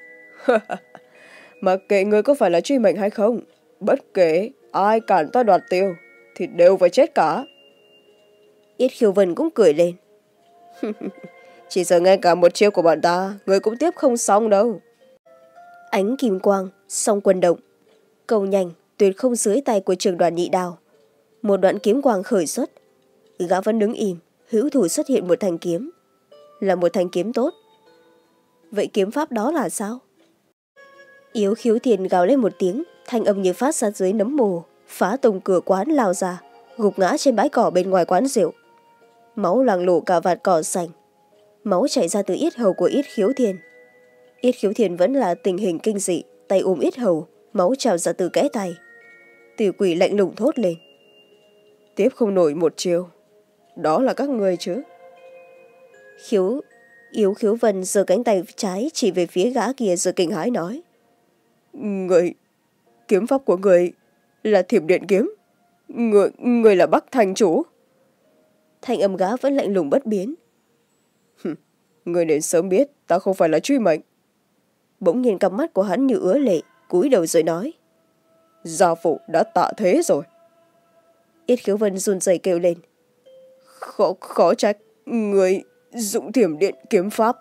Mặc kệ ngươi có phải là truy mệnh hay không, bất kể ai cản ta đoạt tiêu thì đều phải chết cả. Yết Khiếu Vân cũng cười lên. Chỉ sợ ngay cả một chiêu của bọn ta ngươi cũng tiếp không xong đâu. Ánh kim quang, song quân động. Cầu nhanh, tuyệt không dưới tay của trường đoàn nhị đao. Một đoạn kiếm quang khởi xuất. Gã vẫn đứng im, hữu thủ xuất hiện một thanh kiếm. Là một thanh kiếm tốt. Vậy kiếm pháp đó là sao? Yếu Khiếu Thiên gào lên một tiếng, thanh âm như phát ra dưới nấm mồ, phá tung cửa quán lao ra, gục ngã trên bãi cỏ bên ngoài quán rượu. Máu loang lổ cả vạt cỏ xanh. Máu chảy ra từ yết hầu của Yết Khiếu Thiên. Yết Khiếu Thiên vẫn là tình hình kinh dị, tay ôm yết hầu, máu trào ra từ kẽ tay. Tiểu quỷ lạnh lùng thốt lên. Tiếp không nổi một chiêu. Đó là các người chứ? Khiếu, Yếu Khiếu Vân giơ cánh tay trái chỉ về phía gã kia rồi kinh hãi nói. Người, kiếm pháp của người là Thiểm Điện Kiếm. Người, người là Bắc Thành chủ. Thanh âm gã vẫn lạnh lùng bất biến. Người nên sớm biết ta không phải là truy mệnh. Bỗng nhiên cặp mắt của hắn như ứa lệ, cúi đầu rồi nói. Gia phụ đã tạ thế rồi. Yết Khiếu Vân run rẩy kêu lên. Khó, khó trách, người dụng Thiểm Điện Kiếm pháp.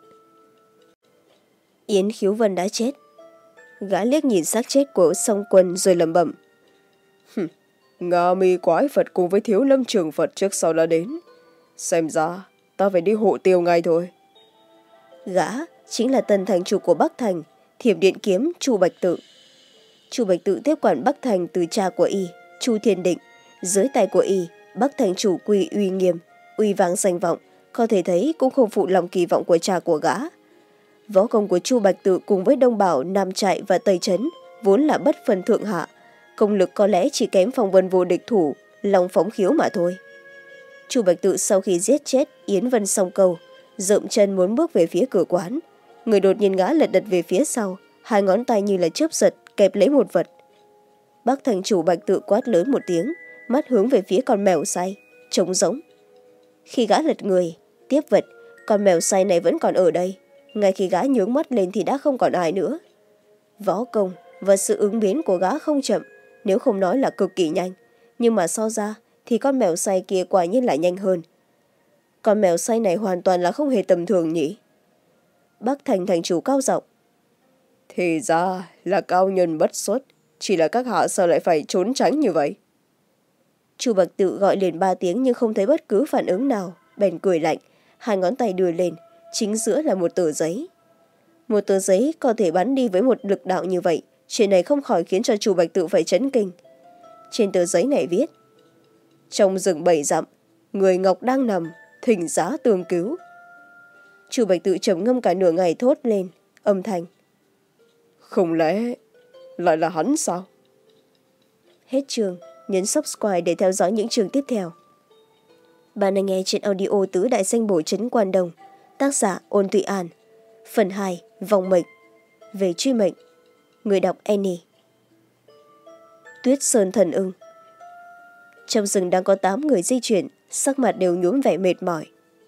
Yến Khiếu Vân đã chết. Gã liếc nhìn xác chết của song quân rồi lẩm bẩm. Nga mi quái Phật cùng với Thiếu Lâm Trường Phật trước sau đã đến. Xem ra ta phải đi hộ tiêu ngay thôi. Gã chính là tân thành chủ của Bắc Thành, Thiểm Điện Kiếm Chu Bạch Tự. Chu Bạch Tự tiếp quản Bắc Thành từ cha của y, Chu Thiên Định. Dưới tay của y, Bắc Thành chủ quy uy nghiêm, uy vang danh vọng, có thể thấy cũng không phụ lòng kỳ vọng của cha của gã. Võ công của Chu Bạch Tự cùng với Đông Bảo, Nam Trại và Tây Trấn vốn là bất phân thượng hạ, công lực có lẽ chỉ kém Phong Vân vô địch thủ, Long Phóng Khiếu mà thôi. Chu Bạch Tự sau khi giết chết Yến Vân Song Câu, dậm chân muốn bước về phía cửa quán, người đột nhiên ngã lật đật về phía sau, hai ngón tay như là chớp giật kẹp lấy một vật. Bắc Thành chủ Bạch Tự quát lớn một tiếng, mắt hướng về phía con mèo say, trống rỗng. Khi gã lật người tiếp vật, con mèo say này vẫn còn ở đây. Ngay khi gã nhướng mắt lên thì đã không còn ai nữa. Võ công và sự ứng biến của gã không chậm, nếu không nói là cực kỳ nhanh, nhưng mà so ra thì con mèo say kia quả nhiên lại nhanh hơn. Con mèo say này hoàn toàn là không hề tầm thường nhỉ. Bắc Thành thành chủ cao giọng. Thì ra là cao nhân bất xuất, chỉ là các hạ sao lại phải trốn tránh như vậy? Chu Bạch Tự gọi liền ba tiếng nhưng không thấy bất cứ phản ứng nào, bèn cười lạnh, hai ngón tay đưa lên, chính giữa là một tờ giấy. Một tờ giấy có thể bắn đi với một lực đạo như vậy, chuyện này không khỏi khiến cho Chu Bạch Tự phải chấn kinh. Trên tờ giấy này viết: trong rừng bảy dặm, người ngọc đang nằm, thỉnh giá tương cứu. Chu Bạch Tự trầm ngâm cả nửa ngày thốt lên âm thanh. Không lẽ lại là hắn sao? Hết chương, nhấn subscribe để theo dõi những chương tiếp theo. Bạn đang nghe trên audio Tứ Đại Danh Bổ Trấn Quan Đông, tác giả Ôn Thụy An. Phần hai, Vòng Mệnh, về truy mệnh. Người đọc Annie. Tuyết Sơn Thần Ưng. Trong rừng đang có tám người di chuyển, sắc mặt đều nhuốm vẻ mệt mỏi.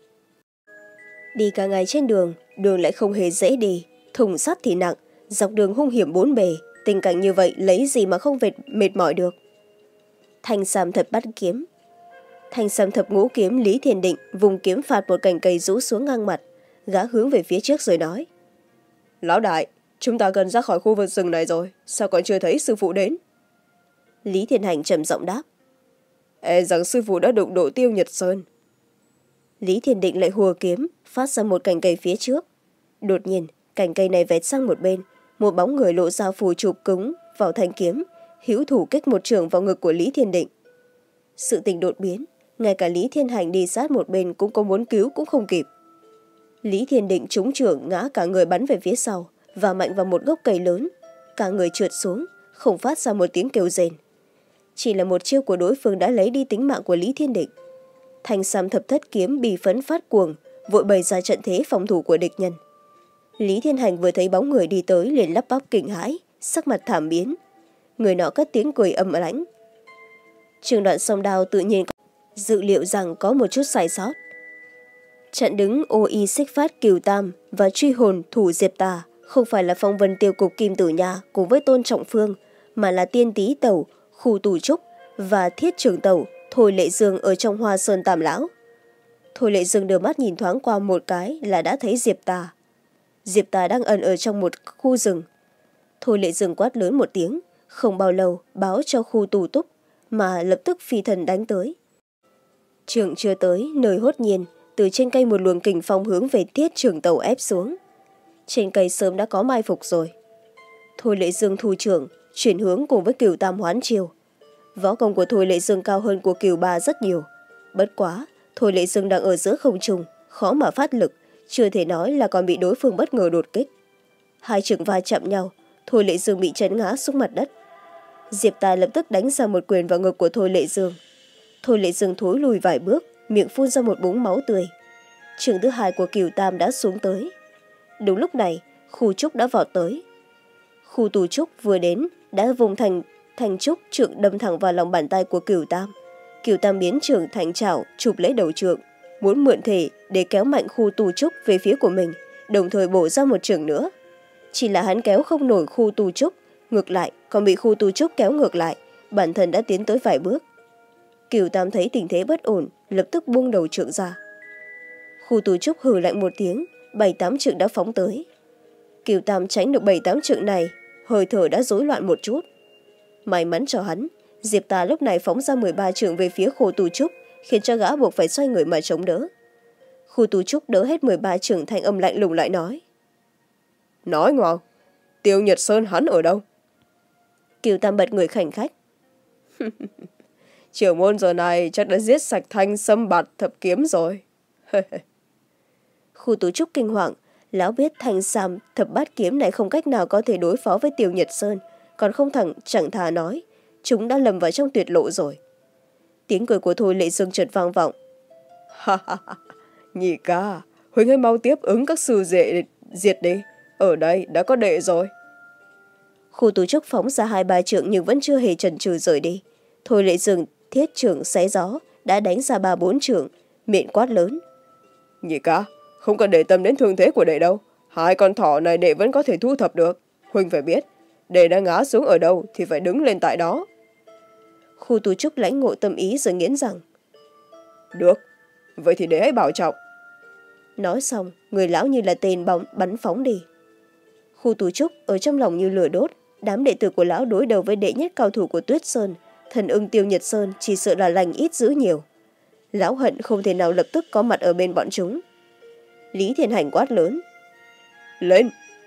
Đi cả ngày trên đường, đường lại không hề dễ đi, thùng sắt thì nặng, dọc đường hung hiểm bốn bề, tình cảnh như vậy lấy gì mà không mệt, mệt mỏi được. Thanh Sam Thập Bát Kiếm. Thanh Sam Thập Ngũ Kiếm Lý Thiên Định vùng kiếm phạt một cành cây rũ xuống ngang mặt, gã hướng về phía trước rồi nói. Lão đại, chúng ta gần ra khỏi khu vực rừng này rồi, sao còn chưa thấy sư phụ đến? Lý Thiên Hành trầm giọng đáp. E rằng sư phụ đã đụng độ Tiêu Nhật Sơn. Lý Thiên Định lại hùa kiếm, phát ra một cành cây phía trước. Đột nhiên, cành cây này vẹt sang một bên, một bóng người lộ ra phù chụp cứng vào thanh kiếm, hữu thủ kích một trường vào ngực của Lý Thiên Định. Sự tình đột biến, ngay cả Lý Thiên Hành đi sát một bên cũng có muốn cứu cũng không kịp. Lý Thiên Định trúng trưởng ngã cả người bắn về phía sau và mạnh vào một gốc cây lớn, cả người trượt xuống, không phát ra một tiếng kêu rền. Chỉ là một chiêu của đối phương đã lấy đi tính mạng của Lý Thiên Định. Thanh sam thập thất kiếm bì phấn phát cuồng, vội bày ra trận thế phòng thủ của địch nhân. Lý Thiên Hành vừa thấy bóng người đi tới liền lắp bắp kinh hãi, sắc mặt thảm biến. Người nọ cất tiếng cười âm lãnh. Trường Đoạn Song Đao tự nhiên dự liệu rằng có một chút sai sót. Trận đứng ô y xích phát Cửu Tam và truy hồn thủ Diệp Tà không phải là phong vân tiêu cục Kim Tử Nha cùng với Tôn Trọng Phương, mà là Tiên Tý Tẩu, Khu Tù Trúc và Thiết Trưởng Tẩu Thôi Lệ Dương ở trong Hoa Sơn Tam Lão. Thôi Lệ Dương đưa mắt nhìn thoáng qua một cái là đã thấy Diệp Tà. Diệp Tà đang ẩn ở trong một khu rừng. Thôi Lệ Dương quát lớn một tiếng, không bao lâu báo cho Khu Tù Túc, mà lập tức phi thần đánh tới. Trưởng chưa tới, nơi hốt nhiên, từ trên cây một luồng kình phong hướng về Thiết Trưởng Tẩu ép xuống. Trên cây sớm đã có mai phục rồi. Thôi Lệ Dương thu trưởng, chuyển hướng cùng với Cửu Tam hoán chiêu. Võ công của Thôi Lệ Dương cao hơn của Cửu Ba rất nhiều. Bất quá, Thôi Lệ Dương đang ở giữa không trung, khó mà phát lực, chưa thể nói là còn bị đối phương bất ngờ đột kích. Hai trưởng va chạm nhau, Thôi Lệ Dương bị chấn ngã xuống mặt đất. Diệp Tà lập tức đánh ra một quyền vào ngực của Thôi Lệ Dương. Thôi Lệ Dương thối lùi vài bước, miệng phun ra một búng máu tươi. Trưởng thứ hai của Cửu Tam đã xuống tới. Đúng lúc này, Khu Trúc đã vọt tới. Khu Tù Trúc vừa đến, đã vùng thành thành trúc trượng đâm thẳng vào lòng bàn tay của Cửu Tam. Cửu Tam biến trưởng thành chảo chụp lấy đầu trượng, muốn mượn thể để kéo mạnh Khu Tù Trúc về phía của mình, đồng thời bổ ra một trưởng nữa. Chỉ là hắn kéo không nổi Khu Tù Trúc, ngược lại còn bị Khu Tù Trúc kéo ngược lại, bản thân đã tiến tới vài bước. Cửu Tam thấy tình thế bất ổn, lập tức buông đầu trượng ra. Khu Tù Trúc hừ lạnh một tiếng, bảy tám trượng đã phóng tới. Cửu Tam tránh được bảy tám trượng này, hơi thở đã rối loạn một chút. May mắn cho hắn, Diệp Tà lúc này phóng ra mười ba trượng về phía Khu Tù Trúc, khiến cho gã buộc phải xoay người mà chống đỡ. Khu Tù Trúc đỡ hết mười ba trượng, thanh âm lạnh lùng lại nói. Nói ngoan, Tiêu Nhật Sơn hắn ở đâu? Cửu Tam bật người khảnh khách. Trưởng môn giờ này chắc đã giết sạch Thanh Sâm Bạt Thập Kiếm rồi. Khu Tù Trúc kinh hoàng, lão biết Thanh Sam Thập Bát Kiếm này không cách nào có thể đối phó với Tiêu Nhật Sơn, còn không thẳng chẳng thà nói, chúng đã lầm vào trong tuyệt lộ rồi. Tiếng cười của Thôi Lệ Dương chợt vang vọng. Nhị ca, Huỳnh hãy mau tiếp ứng các sư đệ diệt đi, ở đây đã có đệ rồi. Khu Tù Trúc phóng ra hai ba trượng nhưng vẫn chưa hề chần chừ rời đi. Thôi Lệ Dương thiết trưởng xé gió đã đánh ra ba bốn trượng, miệng quát lớn. Nhị ca, không cần để tâm đến thương thế của đệ đâu, hai con thỏ này đệ vẫn có thể thu thập được. Huỳnh phải biết, đệ đã ngã xuống ở đâu thì phải đứng lên tại đó. Khu Tù Trúc lãnh ngộ tâm ý rồi nghiến rằng. Được, vậy thì đệ hãy bảo trọng. Nói xong, người lão như là tên bóng bắn phóng đi. Khu Tù Trúc ở trong lòng như lửa đốt, đám đệ tử của lão đối đầu với đệ nhất cao thủ của Tuyết Sơn, thần ưng Tiêu Nhật Sơn, chỉ sợ là lành ít dữ nhiều. Lão hận không thể nào lập tức có mặt ở bên bọn chúng. Lý Thiên Hành quát lớn. Lên!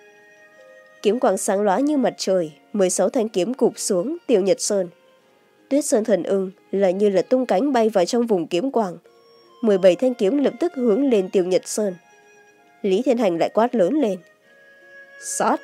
Kiếm quang sáng lóa như mặt trời, mười sáu thanh kiếm cụp xuống Tiêu Nhật Sơn. Tuyết Sơn thần ưng là như là tung cánh bay vào trong vùng kiếm quang. mười bảy thanh kiếm lập tức hướng lên Tiêu Nhật Sơn. Lý Thiên Hành lại quát lớn lên. Sát!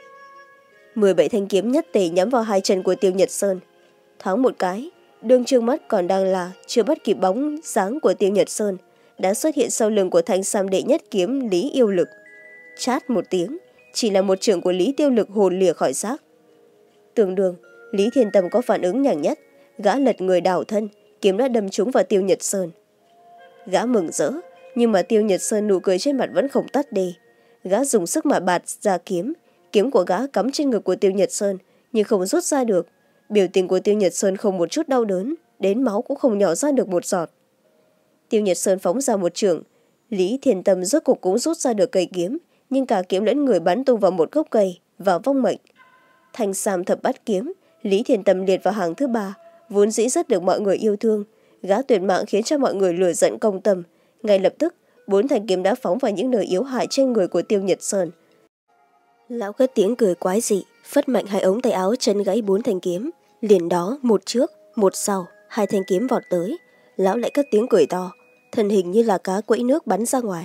mười bảy thanh kiếm nhất tề nhắm vào hai chân của Tiêu Nhật Sơn. Thoáng một cái, đương trương mắt còn đang là chưa bắt kịp bóng dáng của Tiêu Nhật Sơn, đã xuất hiện sau lưng của thanh sam đệ nhất kiếm Lý Yêu Lực. Chát một tiếng, chỉ là một trường của Lý Tiêu Lực hồn lìa khỏi xác. Tương đương, Lý Thiên Tâm có phản ứng nhanh nhất, gã lật người đảo thân, kiếm đã đâm trúng vào Tiêu Nhật Sơn. Gã mừng rỡ, nhưng mà Tiêu Nhật Sơn nụ cười trên mặt vẫn không tắt đi. Gã dùng sức mà bạt ra kiếm, kiếm của gã cắm trên ngực của Tiêu Nhật Sơn, nhưng không rút ra được. Biểu tình của Tiêu Nhật Sơn không một chút đau đớn, đến máu cũng không nhỏ ra được một giọt. Tiêu Nhật Sơn phóng ra một trường, Lý Thiên Tâm rốt cục cũng rút ra được cây kiếm, nhưng cả kiếm lẫn người bắn tung vào một gốc cây, vào vong mệnh. Thanh sam thập bát kiếm, Lý Thiên Tâm liệt vào hàng thứ ba, vốn dĩ rất được mọi người yêu thương. Gã tuyệt mạng khiến cho mọi người lửa giận công tâm. Ngay lập tức, bốn thanh kiếm đã phóng vào những nơi yếu hại trên người của Tiêu Nhật Sơn. Lão cất tiếng cười quái dị, phất mạnh hai ống tay áo chân gãy bốn thanh kiếm. Liền đó, một trước, một sau, hai thanh kiếm vọt tới. Lão lại cất tiếng cười to, thân hình như là cá quẫy nước bắn ra ngoài.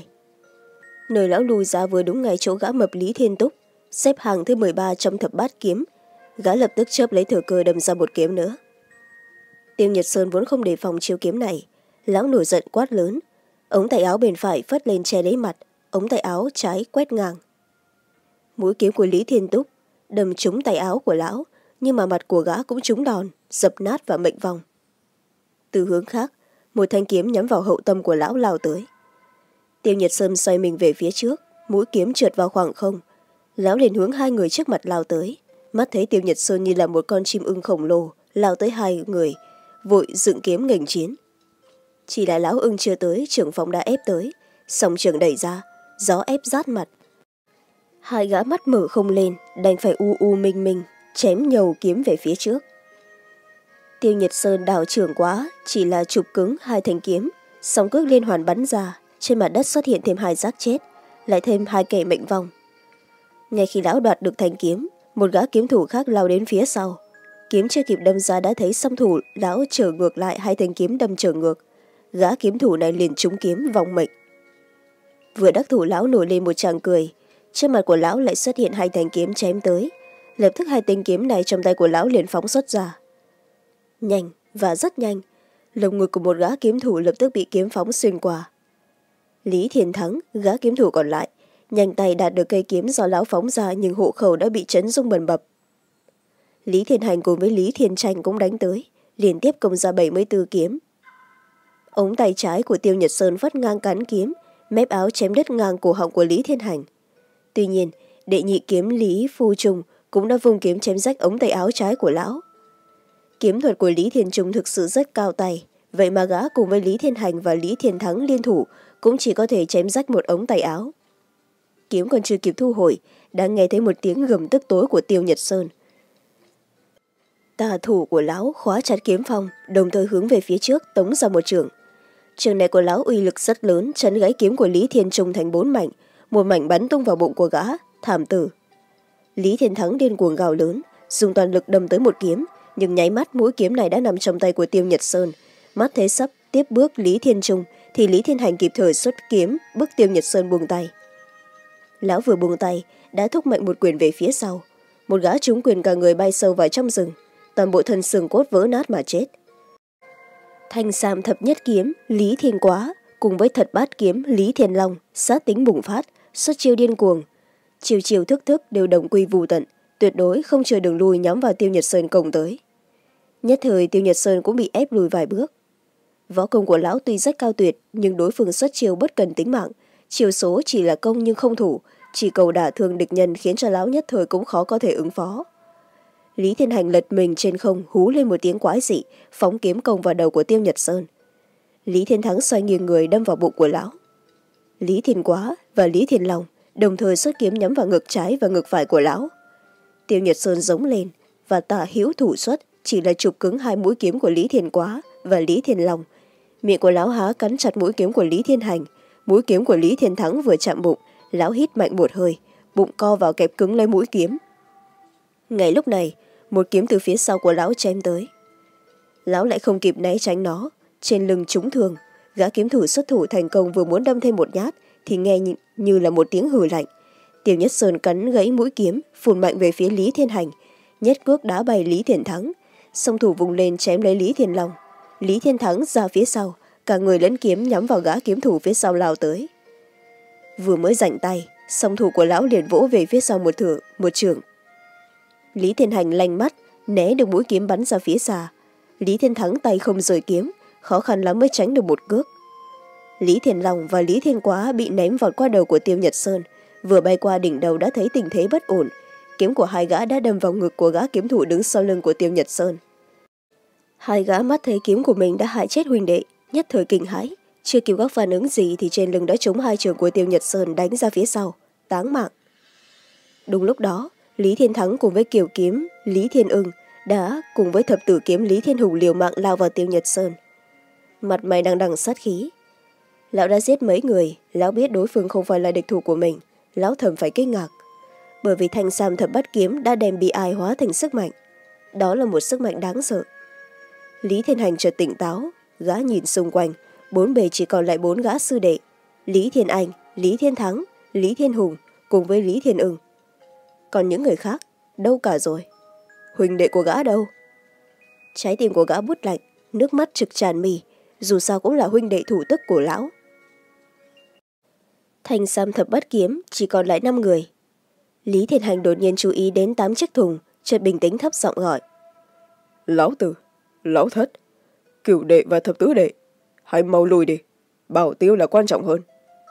Nơi lão lùi ra vừa đúng ngay chỗ gã mập Lý Thiên Túc, xếp hàng thứ mười ba trong thập bát kiếm. Gã lập tức chớp lấy thời cơ đâm ra một kiếm nữa. Tiêu Nhật Sơn vốn không đề phòng chiêu kiếm này, lão nổi giận quát lớn, ống tay áo bên phải phất lên che lấy mặt, ống tay áo trái quét ngang. Mũi kiếm của Lý Thiên Túc đâm trúng tay áo của lão, nhưng mà mặt của gã cũng trúng đòn, dập nát và mệnh vong. Từ hướng khác, một thanh kiếm nhắm vào hậu tâm của lão lao tới. Tiêu Nhật Sơn xoay mình về phía trước, mũi kiếm trượt vào khoảng không. Lão liền hướng hai người trước mặt lao tới. Mắt thấy Tiêu Nhật Sơn như là một con chim ưng khổng lồ, lao tới hai người, vội dựng kiếm nghênh chiến. Chỉ là lão ưng chưa tới, trưởng phòng đã ép tới, song trường đẩy ra, gió ép rát mặt. Hai gã mắt mở không lên, đành phải u u minh minh, chém nhầu kiếm về phía trước. Tiêu Nhật Sơn đảo trưởng quá, chỉ là chụp cứng hai thanh kiếm, song cước liên hoàn bắn ra, trên mặt đất xuất hiện thêm hai xác chết, lại thêm hai kẻ mệnh vong. Ngay khi lão đoạt được thanh kiếm, một gã kiếm thủ khác lao đến phía sau. Kiếm chưa kịp đâm ra đã thấy song thủ lão trở ngược lại hai thanh kiếm đâm trở ngược. Gã kiếm thủ này liền trúng kiếm vong mệnh. Vừa đắc thủ lão nổi lên một tràng cười, trên mặt của lão lại xuất hiện hai thanh kiếm chém tới. Lập tức hai thanh kiếm này trong tay của lão liền phóng xuất ra. Nhanh và rất nhanh, lồng ngực của một gã kiếm thủ lập tức bị kiếm phóng xuyên qua. Lý Thiên Thắng, gã kiếm thủ còn lại, nhanh tay đạt được cây kiếm do lão phóng ra, nhưng hộ khẩu đã bị chấn rung bần bập. Lý Thiên Hành cùng với Lý Thiên Tranh cũng đánh tới, liên tiếp công ra bảy mươi tư kiếm. Ống tay trái của Tiêu Nhật Sơn vắt ngang cán kiếm, mép áo chém đứt ngang cổ họng của Lý Thiên Hành. Tuy nhiên, đệ nhị kiếm Lý Phu Trung cũng đã vung kiếm chém rách ống tay áo trái của lão. Kiếm thuật của Lý Thiên Trung thực sự rất cao tay, vậy mà gã cùng với Lý Thiên Hành và Lý Thiên Thắng liên thủ cũng chỉ có thể chém rách một ống tay áo. Kiếm còn chưa kịp thu hồi, đã nghe thấy một tiếng gầm tức tối của Tiêu Nhật Sơn. Tà thủ của lão khóa chặt kiếm phong, đồng thời hướng về phía trước tống ra một trường. Trường này của lão uy lực rất lớn, chấn gãy kiếm của Lý Thiên Trung thành bốn mảnh, một mảnh bắn tung vào bụng của gã, thảm tử. Lý Thiên Thắng điên cuồng gào lớn, dùng toàn lực đâm tới một kiếm, nhưng nháy mắt mũi kiếm này đã nằm trong tay của Tiêu Nhật Sơn. Mắt thấy sắp tiếp bước Lý Thiên Trung thì Lý Thiên Hành kịp thời xuất kiếm bức Tiêu Nhật Sơn buông tay. Lão vừa buông tay đã thúc mạnh một quyền về phía sau, một gã trúng quyền cả người bay sâu vào trong rừng, toàn bộ thân xương cốt vỡ nát mà chết. Thanh Sam thập nhất kiếm Lý Thiên Quá cùng với thật bát kiếm Lý Thiên Long sát tính bùng phát, xuất chiêu điên cuồng, chiều chiều thức thức đều đồng quy vô tận, tuyệt đối không chờ đường lui nhắm vào Tiêu Nhật Sơn công tới. Nhất thời Tiêu Nhật Sơn cũng bị ép lùi vài bước. Võ công của lão tuy rất cao tuyệt, nhưng đối phương xuất chiêu bất cần tính mạng, chiêu số chỉ là công nhưng không thủ, chỉ cầu đả thương địch nhân khiến cho lão nhất thời cũng khó có thể ứng phó. Lý Thiên Hành lật mình trên không, hú lên một tiếng quái dị, phóng kiếm công vào đầu của Tiêu Nhật Sơn. Lý Thiên Thắng xoay nghiêng người đâm vào bụng của lão. Lý Thiên Quá và Lý Thiên Long đồng thời xuất kiếm nhắm vào ngực trái và ngực phải của lão. Tiêu Nhật Sơn giống lên và tả hữu thủ xuất, chỉ là chụp cứng hai mũi kiếm của Lý Thiên Quá và Lý Thiên Long. Miệng của lão há cắn chặt mũi kiếm của Lý Thiên Hành, mũi kiếm của Lý Thiên Thắng vừa chạm bụng, lão hít mạnh một hơi, bụng co vào kẹp cứng lấy mũi kiếm. Ngay lúc này, một kiếm từ phía sau của lão chém tới. Lão lại không kịp né tránh nó, trên lưng trúng thương, gã kiếm thủ xuất thủ thành công vừa muốn đâm thêm một nhát thì nghe như, như là một tiếng hừ lạnh. Tiêu Nhất Sơn cắn gãy mũi kiếm, phun mạnh về phía Lý Thiên Hành, nhất cước đá bay Lý Thiên Thắng, song thủ vùng lên chém lấy Lý Thiên Long. Lý Thiên Thắng ra phía sau, cả người lẫn kiếm nhắm vào gã kiếm thủ phía sau lao tới. Vừa mới rảnh tay, song thủ của lão liền vỗ về phía sau một thử một trường. Lý Thiên Hành lanh mắt, né được mũi kiếm bắn ra phía xa. Lý Thiên Thắng tay không rời kiếm, khó khăn lắm mới tránh được một cước. Lý Thiên Long và Lý Thiên Quá bị ném vọt qua đầu của Tiêu Nhật Sơn, vừa bay qua đỉnh đầu đã thấy tình thế bất ổn, kiếm của hai gã đã đâm vào ngực của gã kiếm thủ đứng sau lưng của Tiêu Nhật Sơn. Hai gã mắt thấy kiếm của mình đã hại chết huynh đệ, nhất thời kinh hãi, chưa kịp các phản ứng gì thì trên lưng đã trúng hai trường của Tiêu Nhật Sơn đánh ra phía sau, táng mạng. Đúng lúc đó, Lý Thiên Thắng cùng với kiều kiếm Lý Thiên Ưng đã cùng với thập tử kiếm Lý Thiên Hùng liều mạng lao vào Tiêu Nhật Sơn. Mặt mày đằng đằng sát khí. Lão đã giết mấy người, lão biết đối phương không phải là địch thủ của mình, lão thầm phải kinh ngạc. Bởi vì thanh sam thập bát kiếm đã đem bị ai hóa thành sức mạnh. Đó là một sức mạnh đáng sợ. Lý Thiên Hành chợt tỉnh táo, gã nhìn xung quanh, bốn bề chỉ còn lại bốn gã sư đệ. Lý Thiên Anh, Lý Thiên Thắng, Lý Thiên Hùng cùng với Lý Thiên Ưng. Còn những người khác, đâu cả rồi? Huynh đệ của gã đâu? Trái tim của gã bút lạnh, nước mắt trực tràn mi, dù sao cũng là huynh đệ thủ tức của lão. Thành Sam thập bát kiếm chỉ còn lại năm người. Lý Thiên Hành đột nhiên chú ý đến tám chiếc thùng, chợt bình tĩnh thấp giọng gọi. Lão tử, lão thất, cửu đệ và thập tứ đệ, hãy mau lùi đi, bảo tiêu là quan trọng hơn.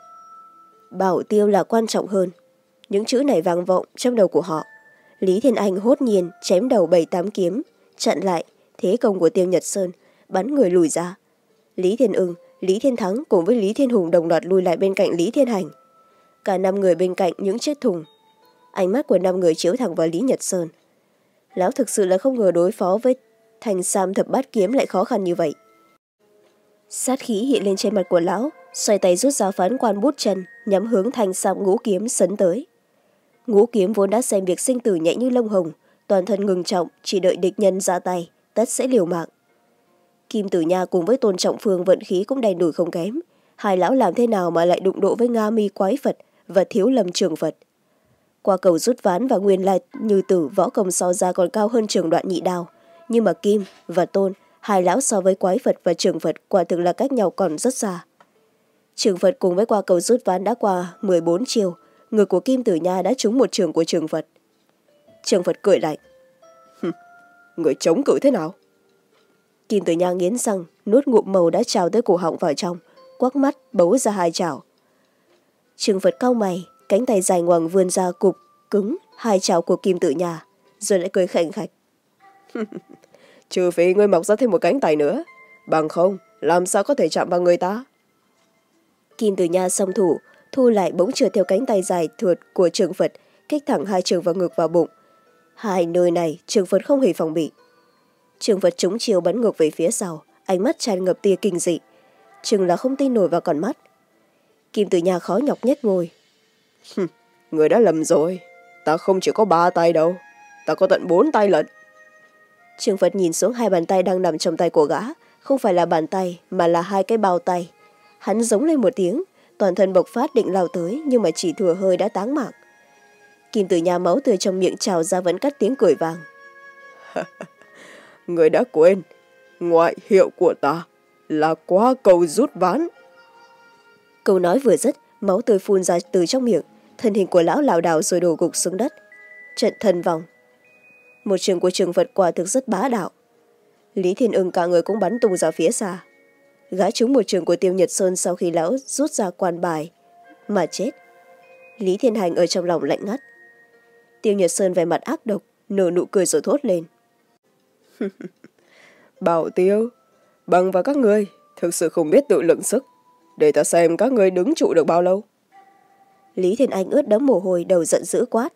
Bảo tiêu là quan trọng hơn. Những chữ này vang vọng trong đầu của họ. Lý Thiên Anh hốt nhiên chém đầu bảy tám kiếm, chặn lại thế công của Tiêu Nhật Sơn, bắn người lùi ra. Lý Thiên Ưng, Lý Thiên Thắng cùng với Lý Thiên Hùng đồng loạt lùi lại bên cạnh Lý Thiên Hành. Cả năm người bên cạnh những chiếc thùng. Ánh mắt của năm người chiếu thẳng vào Lý Nhật Sơn. Lão thực sự là không ngờ đối phó với Thành Sam thập bát kiếm lại khó khăn như vậy. Sát khí hiện lên trên mặt của lão, xoay tay rút ra phán quan bút chân, nhắm hướng Thành Sam ngũ kiếm sấn tới. Ngũ kiếm vốn đã xem việc sinh tử nhẹ như lông hồng, toàn thân ngừng trọng, chỉ đợi địch nhân ra tay, tất sẽ liều mạng. Kim Tử Nha cùng với Tôn Trọng Phương vận khí cũng đành đủi không kém. Hai lão làm thế nào mà lại đụng độ với Nga Mi Quái Phật và Thiếu Lâm Trường Phật. Qua cầu rút ván và nguyên lai như tử võ công so ra còn cao hơn Trường Đoạn Nhị Đao. Nhưng mà Kim và Tôn, hai lão so với Quái Phật và Trường Phật quả thực là cách nhau còn rất xa. Trường Phật cùng với qua cầu rút ván đã qua mười bốn chiều, người của Kim Tử Nha đã trúng một trường của Trường Phật. Trường Phật cười lạnh. Người chống cự thế nào? Kim Tử Nha nghiến răng, nuốt ngụm màu đã trào tới cổ họng vào trong, quắc mắt bấu ra hai chảo. Trường Phật cau mày, cánh tay dài ngoằng vươn ra cục cứng hai chảo của Kim Tử Nha, rồi lại cười khạnh khạch. Trừ phi ngươi mọc ra thêm một cánh tay nữa, bằng không làm sao có thể chạm vào người ta. Kim Tử Nha song thủ, thu lại bỗng trượt theo cánh tay dài thượt của Trường Phật, kích thẳng hai trường vào ngực vào bụng. Hai nơi này Trường Phật không hề phòng bị. Trường Phật trúng chiều bắn ngược về phía sau, ánh mắt tràn ngập tia kinh dị, chừng là không tin nổi vào con mắt. Kim Tử Nha khó nhọc nhất ngồi. Người đã lầm rồi, ta không chỉ có ba tay đâu, ta có tận bốn tay lận. Trường Phật nhìn xuống hai bàn tay đang nằm trong tay của gã, không phải là bàn tay mà là hai cái bao tay. Hắn giống lên một tiếng, toàn thân bộc phát định lao tới, nhưng mà chỉ thừa hơi đã táng mạng. Kim Tử Nha máu từ trong miệng trào ra vẫn cắt tiếng cười vang. Người đã quên, ngoại hiệu của ta là qua cầu rút ván. Câu nói vừa dứt, máu tươi phun ra từ trong miệng, thân hình của lão lảo đảo rồi đổ gục xuống đất. Trận thần vòng. Một trường của Trường Phật quả thực rất bá đạo. Lý Thiên Ưng cả người cũng bắn tung ra phía xa. Gã trúng một trường của Tiêu Nhật Sơn sau khi lão rút ra quan bài mà chết. Lý Thiên Hành ở trong lòng lạnh ngắt. Tiêu Nhật Sơn vẻ mặt ác độc, nở nụ cười rồi thốt lên. Bảo Tiêu, bằng vào các ngươi thực sự không biết tự lượng sức, để ta xem các ngươi đứng trụ được bao lâu. Lý Thiên Anh ướt đẫm mồ hôi, đầu giận dữ quát.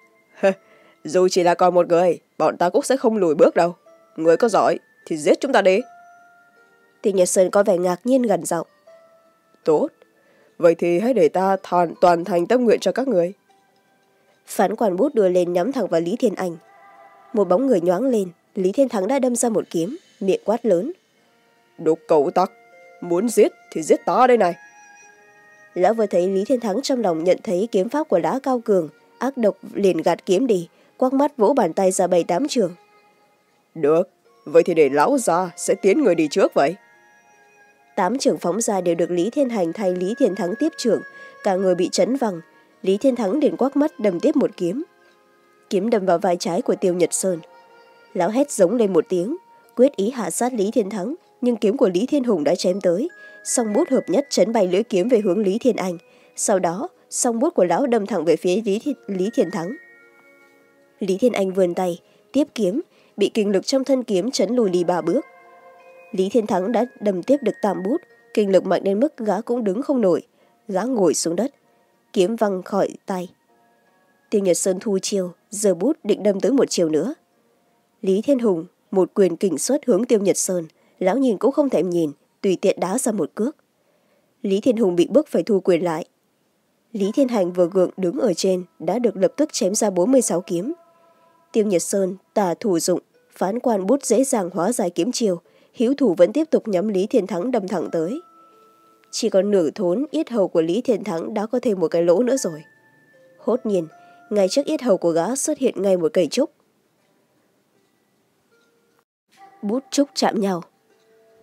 Dù chỉ là còn một người, bọn ta cũng sẽ không lùi bước đâu. Người có giỏi thì giết chúng ta đi. Tiêu Nhật Sơn có vẻ ngạc nhiên gần giọng. Tốt, vậy thì hãy để ta toàn, toàn thành tâm nguyện cho các người. Phán quan bút đưa lên nhắm thẳng vào Lý Thiên Anh. Một bóng người nhoáng lên, Lý Thiên Thắng đã đâm ra một kiếm, miệng quát lớn. Đồ cẩu tặc, muốn giết thì giết ta đây này. Lão vừa thấy Lý Thiên Thắng trong lòng nhận thấy kiếm pháp của lão cao cường, ác độc liền gạt kiếm đi, quắc mắt vỗ bàn tay ra bảy tám trường. Được, vậy thì để lão già sẽ tiến người đi trước vậy. Tám trường phóng ra đều được Lý Thiên Hành thay Lý Thiên Thắng tiếp trưởng, cả người bị chấn văng. Lý Thiên Thắng liền quắc mắt đâm tiếp một kiếm. Kiếm đâm vào vai trái của Tiêu Nhật Sơn. Lão hét giống lên một tiếng, quyết ý hạ sát Lý Thiên Thắng, nhưng kiếm của Lý Thiên Hùng đã chém tới, song bút hợp nhất chấn bay lưỡi kiếm về hướng Lý Thiên Anh. Sau đó, song bút của lão đâm thẳng về phía Lý Thiên, Lý Thiên Thắng. Lý Thiên Anh vươn tay, tiếp kiếm, bị kinh lực trong thân kiếm chấn lùi đi ba bước. Lý Thiên Thắng đã đâm tiếp được tam bút, kinh lực mạnh đến mức gã cũng đứng không nổi, gã ngồi xuống đất, kiếm văng khỏi tay. Tiêu Nhật Sơn thu chiêu, giơ bút định đâm tới một chiều nữa. Lý Thiên Hùng một quyền kình xuất hướng Tiêu Nhật Sơn, lão nhìn cũng không thèm nhìn, tùy tiện đá ra một cước. Lý Thiên Hùng bị bức phải thu quyền lại. Lý Thiên Hành vừa gượng đứng ở trên đã được lập tức chém ra bốn mươi sáu kiếm. Tiêu Nhật Sơn tà thủ dụng, phán quan bút dễ dàng hóa giải kiếm chiều, hữu thủ vẫn tiếp tục nhắm Lý Thiên Thắng đâm thẳng tới. Chỉ còn nửa thốn yết hầu của Lý Thiên Thắng đã có thêm một cái lỗ nữa rồi. Hốt nhiên, ngay trước yết hầu của gã xuất hiện ngay một cây trúc. Bút trúc chạm nhau,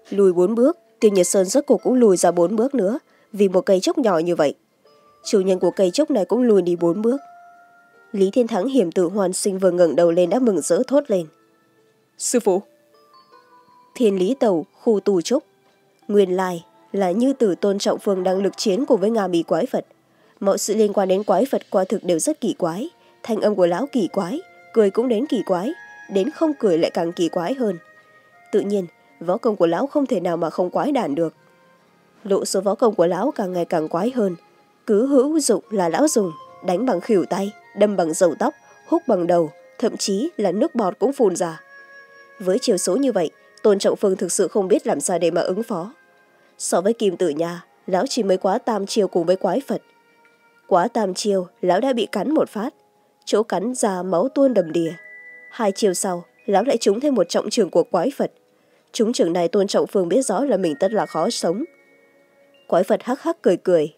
Lùi bốn bước, Tiêu Nhật Sơn rốt cuộc cũng lùi ra bốn bước nữa, vì một cây trúc nhỏ như vậy. Chủ nhân của cây trúc này cũng lùi đi bốn bước. Lý Thiên Thắng hiểm tử hoàn sinh vừa ngẩng đầu lên đã mừng rỡ thốt lên. Sư phụ! Thiên Lý Tàu, khu tù trúc. Nguyên lai là Như Tử Tôn Trọng Phương đang lực chiến cùng với Nga Mi quái Phật. Mọi sự liên quan đến quái Phật quả thực đều rất kỳ quái. Thanh âm của lão kỳ quái, cười cũng đến kỳ quái, đến không cười lại càng kỳ quái hơn. Tự nhiên, võ công của lão không thể nào mà không quái đản được. Lộ số võ công của lão càng ngày càng quái hơn. Cứ hữu dụng là lão dùng, đánh bằng khuỷu tay, đâm bằng râu tóc, húc bằng đầu, thậm chí là nước bọt cũng phun ra. Với chiều số như vậy, Tôn Trọng Phương thực sự không biết làm sao để mà ứng phó. So với Kim Tử Nha, lão chỉ mới quá tam chiêu cùng với quái Phật. Quá tam chiêu, lão đã bị cắn một phát, chỗ cắn ra máu tuôn đầm đìa. Hai chiêu sau, lão lại trúng thêm một trọng trường của quái Phật. Trúng trường này Tôn Trọng Phương biết rõ là mình tất là khó sống. Quái Phật hắc hắc cười cười.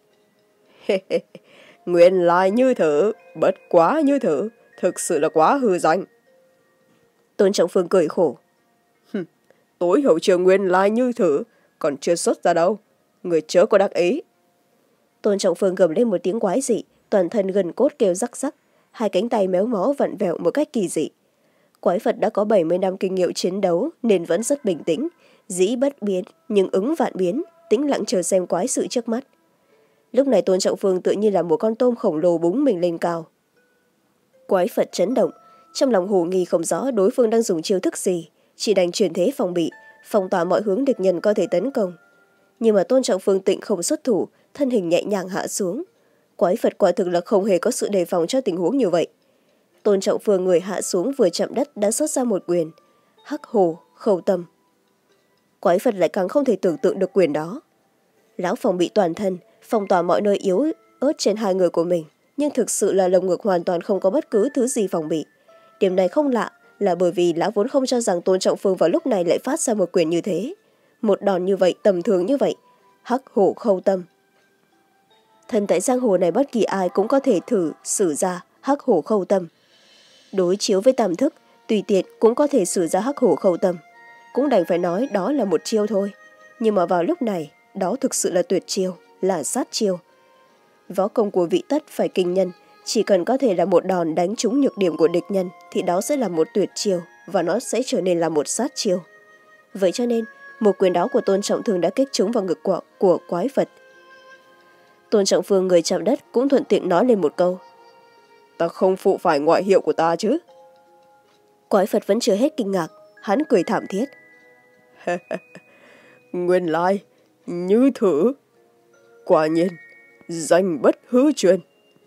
Nguyên lai như thử, bất quá như thử, thực sự là quá hư danh. Tôn Trọng Phương cười khổ. Tối hậu trường nguyên lai như thử, còn chưa xuất ra đâu, người chớ có đắc ý. Tôn Trọng Phương gầm lên một tiếng quái dị, toàn thân gần cốt kêu rắc rắc, hai cánh tay méo mó vặn vẹo một cách kỳ dị. Quái Phật đã có bảy mươi năm kinh nghiệm chiến đấu nên vẫn rất bình tĩnh, dĩ bất biến nhưng ứng vạn biến, tĩnh lặng chờ xem quái sự trước mắt. Lúc này Tôn Trọng Phương tự nhiên là một con tôm khổng lồ búng mình lên cao. Quái Phật chấn động, trong lòng hồ nghi không rõ đối phương đang dùng chiêu thức gì, chỉ đành chuyển thế phòng bị, phong tỏa mọi hướng địch nhân có thể tấn công. Nhưng mà Tôn Trọng Phương tịnh không xuất thủ, thân hình nhẹ nhàng hạ xuống. Quái Phật quả thực là không hề có sự đề phòng cho tình huống như vậy. Tôn Trọng Phương người hạ xuống vừa chạm đất đã xuất ra một quyền, hắc hồ khâu tâm. Quái Phật lại càng không thể tưởng tượng được quyền đó. Lão phòng bị toàn thân, phong tỏa mọi nơi yếu ớt trên hai người của mình, nhưng thực sự là lồng ngực hoàn toàn không có bất cứ thứ gì phòng bị. Điểm này không lạ, là bởi vì lão vốn không cho rằng Tôn Trọng Phương vào lúc này lại phát ra một quyền như thế. Một đòn như vậy, tầm thường như vậy, hắc hổ khâu tâm. Thần tại giang hồ này bất kỳ ai cũng có thể thử sử ra hắc hổ khâu tâm. Đối chiếu với tam thức, tùy tiện cũng có thể sử ra hắc hổ khâu tâm. Cũng đành phải nói đó là một chiêu thôi. Nhưng mà vào lúc này, đó thực sự là tuyệt chiêu, là sát chiêu. Võ công của vị tất phải kinh nhân, chỉ cần có thể là một đòn đánh trúng nhược điểm của địch nhân thì đó sẽ là một tuyệt chiêu và nó sẽ trở nên là một sát chiêu. Vậy cho nên, một quyền đó của Tôn Trọng Thương đã kích trúng vào ngực của, của quái Phật. Tôn Trọng Phương người chạm đất cũng thuận tiện nói lên một câu. Ta không phụ phải ngoại hiệu của ta chứ? Quái Phật vẫn chưa hết kinh ngạc, hắn cười thảm thiết. Nguyên lai, như thử. Quả nhiên, danh bất hư truyền.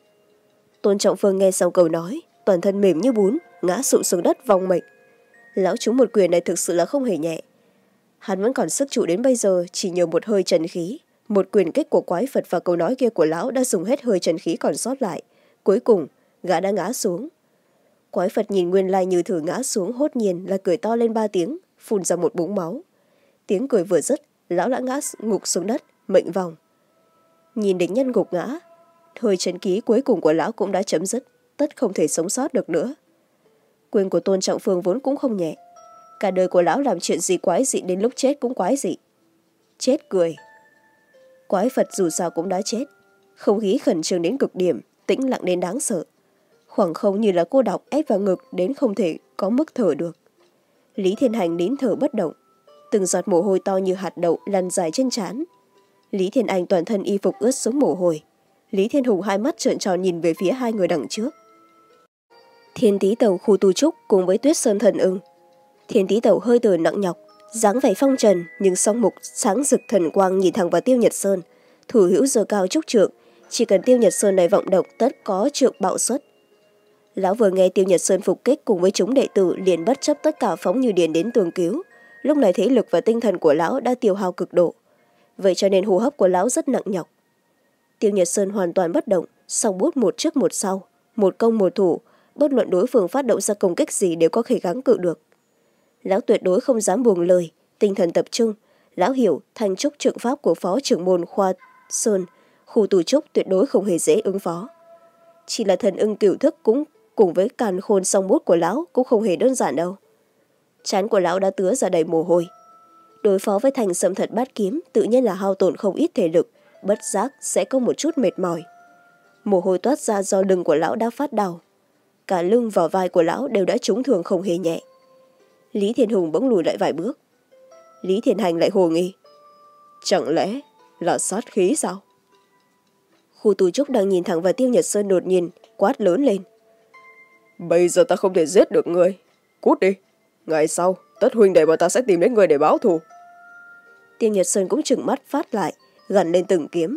Tôn Trọng Phương nghe xong câu nói, toàn thân mềm như bún, ngã sụp xuống đất vong mệnh. Lão trúng một quyền này thực sự là không hề nhẹ. Hắn vẫn còn sức trụ đến bây giờ, chỉ nhờ một hơi trần khí. Một quyền kích của quái Phật và câu nói kia của lão đã dùng hết hơi trần khí còn sót lại. Cuối cùng, gã đã ngã xuống. Quái Phật nhìn Nguyên lai như thử ngã xuống hốt nhiên là cười to lên ba tiếng, phun ra một búng máu. Tiếng cười vừa dứt, lão đã ngã ngục xuống đất, mệnh vong. Nhìn địch nhân gục ngã, hơi trần khí cuối cùng của lão cũng đã chấm dứt, tất không thể sống sót được nữa. Quyền của Tôn Trọng Phương vốn cũng không nhẹ. Cả đời của lão làm chuyện gì quái dị đến lúc chết cũng quái dị. Chết cười. Quái Phật dù sao cũng đã chết. Không khí khẩn trương đến cực điểm, tĩnh lặng đến đáng sợ. Khoảng không như là cô độc ép vào ngực đến không thể có mức thở được. Lý Thiên Hành nín thở bất động. Từng giọt mồ hôi to như hạt đậu lăn dài trên trán. Lý Thiên Anh toàn thân y phục ướt xuống mồ hôi. Lý Thiên Hùng hai mắt trợn tròn nhìn về phía hai người đằng trước. Thiên Tý Tẩu khu tu trúc cùng với Tuyết Sơn Thần Ưng. Thiên Tý Tẩu hơi thở nặng nhọc, dáng vẻ phong trần nhưng song mục sáng rực thần quang nhìn thẳng vào Tiêu Nhật Sơn. Thủ hữu giơ cao trúc trượng, chỉ cần Tiêu Nhật Sơn này vọng động tất có trượng bạo xuất. Lão vừa nghe Tiêu Nhật Sơn phục kích cùng với chúng đệ tử liền bất chấp tất cả phóng như điền đến tường cứu. Lúc này thế lực và tinh thần của lão đã tiêu hao cực độ. Vậy cho nên hô hấp của lão rất nặng nhọc. Tiêu Nhật Sơn hoàn toàn bất động, song bút một trước một sau, một công một thủ, bất luận đối phương phát động ra công kích gì đều có thể kháng cự được. Lão tuyệt đối không dám buông lời, tinh thần tập trung. Lão hiểu thanh trúc trượng pháp của phó trưởng môn Khoa Sơn, khu tù trúc tuyệt đối không hề dễ ứng phó. Chỉ là thần ưng cửu thức cũng cùng với càn khôn song bút của lão cũng không hề đơn giản đâu. Trán của lão đã tứa ra đầy mồ hôi. Đối phó với thành sâm thật bát kiếm tự nhiên là hao tổn không ít thể lực, bất giác sẽ có một chút mệt mỏi. Mồ hôi toát ra do lưng của lão đã phát đau. Cả lưng và vai của lão đều đã trúng thương không hề nhẹ. Lý Thiên Hùng bỗng lùi lại vài bước. Lý Thiên Hành lại hồ nghi. Chẳng lẽ là sát khí sao? Khu Tu Trúc đang nhìn thẳng vào Tiêu Nhật Sơn đột nhiên quát lớn lên. Bây giờ ta không thể giết được người. Cút đi. Ngày sau, tất huynh đệ bọn ta sẽ tìm đến người để báo thù. Tiêu Nhật Sơn cũng trừng mắt phát lại, gằn lên từng kiếm.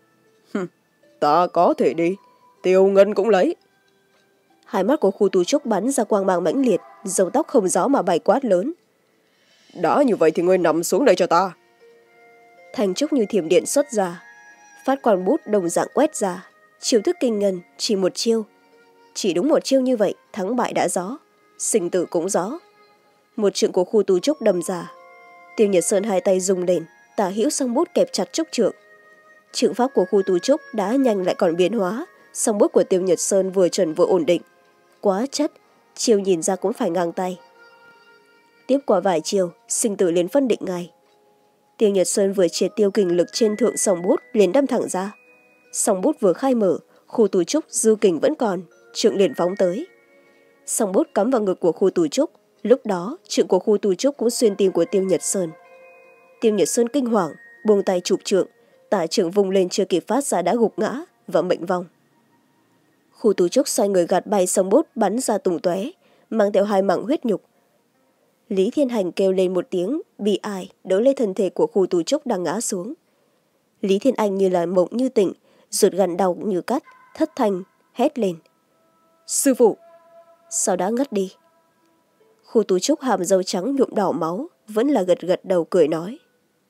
Ta có thể đi. Tiêu Ngân cũng lấy. Hai mắt của Khu Tu Trúc bắn ra quang mang mãnh liệt, râu tóc không gió mà bay quát lớn. Đã như vậy thì ngươi nằm xuống đây cho ta. Thanh trúc như thiểm điện xuất ra, phát quang bút đồng dạng quét ra, chiêu thức kinh ngân, chỉ một chiêu. Chỉ đúng một chiêu như vậy, thắng bại đã rõ, sinh tử cũng rõ. Một trượng của Khu Tu Trúc đâm ra. Tiêu Nhật Sơn hai tay rung lên, tả hữu song bút kẹp chặt trúc trượng. Trượng pháp của Khu Tu Trúc đã nhanh lại còn biến hóa, song bút của Tiêu Nhật Sơn vừa chuẩn vừa ổn định. Quá chất, chiêu nhìn ra cũng phải ngang tay. Tiếp qua vài chiều, sinh tử liền phân định ngay. Tiêu Nhật Sơn vừa triệt tiêu kình lực trên thượng song bút liền đâm thẳng ra. Song bút vừa khai mở, Khu Tu Trúc dư kình vẫn còn, trượng liền phóng tới. Song bút cắm vào ngực của Khu Tu Trúc, lúc đó trượng của Khu Tu Trúc cũng xuyên tim của Tiêu Nhật Sơn. Tiêu Nhật Sơn kinh hoàng, buông tay chụp trượng, tả trượng vùng lên chưa kịp phát ra đã gục ngã và mệnh vong. Khu Tu Trúc xoay người gạt bay song bút bắn ra tung tóe, mang theo hai mảng huyết nhục. Lý Thiên Hành kêu lên một tiếng bi ai, đỡ lấy thân thể của Khu Tu Trúc đang ngã xuống. Lý Thiên Anh như là mộng như tỉnh, ruột gan đau như cắt, thất thanh hét lên. Sư phụ! Sau đó ngất đi. Khu Tu Trúc hàm râu trắng nhuộm đỏ máu, vẫn là gật gật đầu cười nói.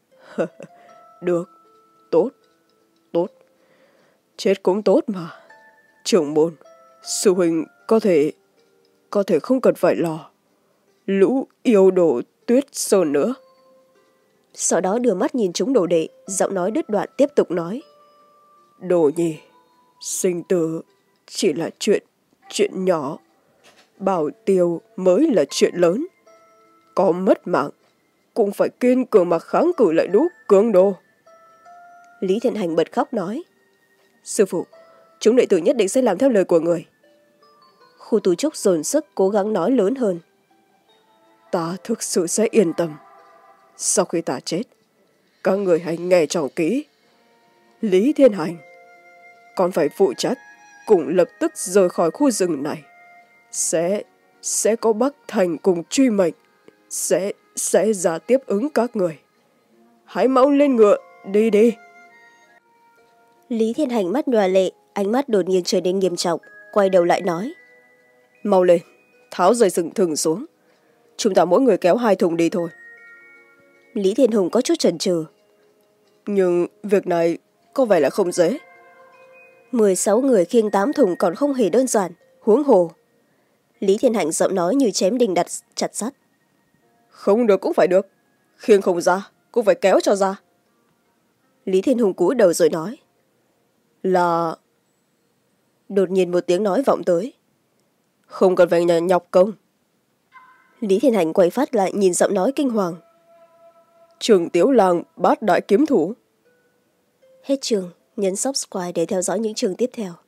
Được, tốt, tốt. Chết cũng tốt mà. Trưởng môn, sư huynh có thể, có thể không cần phải lo. Lũ yêu đồ Tuyết Sơn nữa. Sau đó đưa mắt nhìn chúng đồ đệ, giọng nói đứt đoạn tiếp tục nói. Đồ nhi, sinh tử chỉ là chuyện, chuyện nhỏ. Bảo tiêu mới là chuyện lớn. Có mất mạng, cũng phải kiên cường mà kháng cự lại lũ cường đồ. Lý Thiện Hành bật khóc nói. Sư phụ, chúng đệ tử nhất định sẽ làm theo lời của người. Khu Tu Trúc dồn sức cố gắng nói lớn hơn. Ta thực sự sẽ yên tâm. Sau khi ta chết, các người hãy nghe cho kỹ. Lý Thiên Hành, con phải phụ trách cùng lập tức rời khỏi khu rừng này. Sẽ, sẽ có Bắc Thành cùng truy mệnh. Sẽ, sẽ ra tiếp ứng các người. Hãy mau lên ngựa, đi đi. Lý Thiên Hành mắt nhòa lệ, ánh mắt đột nhiên trở nên nghiêm trọng, quay đầu lại nói. Mau lên, tháo dây sừng thừng xuống. Chúng ta mỗi người kéo hai thùng đi thôi. Lý Thiên Hùng có chút chần chừ. Nhưng việc này có vẻ là không dễ. Mười sáu người khiêng tám thùng còn không hề đơn giản, huống hồ. Lý Thiên Hạnh giọng nói như chém đinh đặt chặt sắt. Không được cũng phải được, khiêng không ra cũng phải kéo cho ra. Lý Thiên Hùng cúi đầu rồi nói. Là... Đột nhiên một tiếng nói vọng tới. Không cần phải nhọc công. Lý Thiên Hành quay phát lại nhìn giọng nói kinh hoàng. Trường Tiếu Lang bát đại kiếm thủ. Hết chương, nhấn subscribe để theo dõi những chương tiếp theo.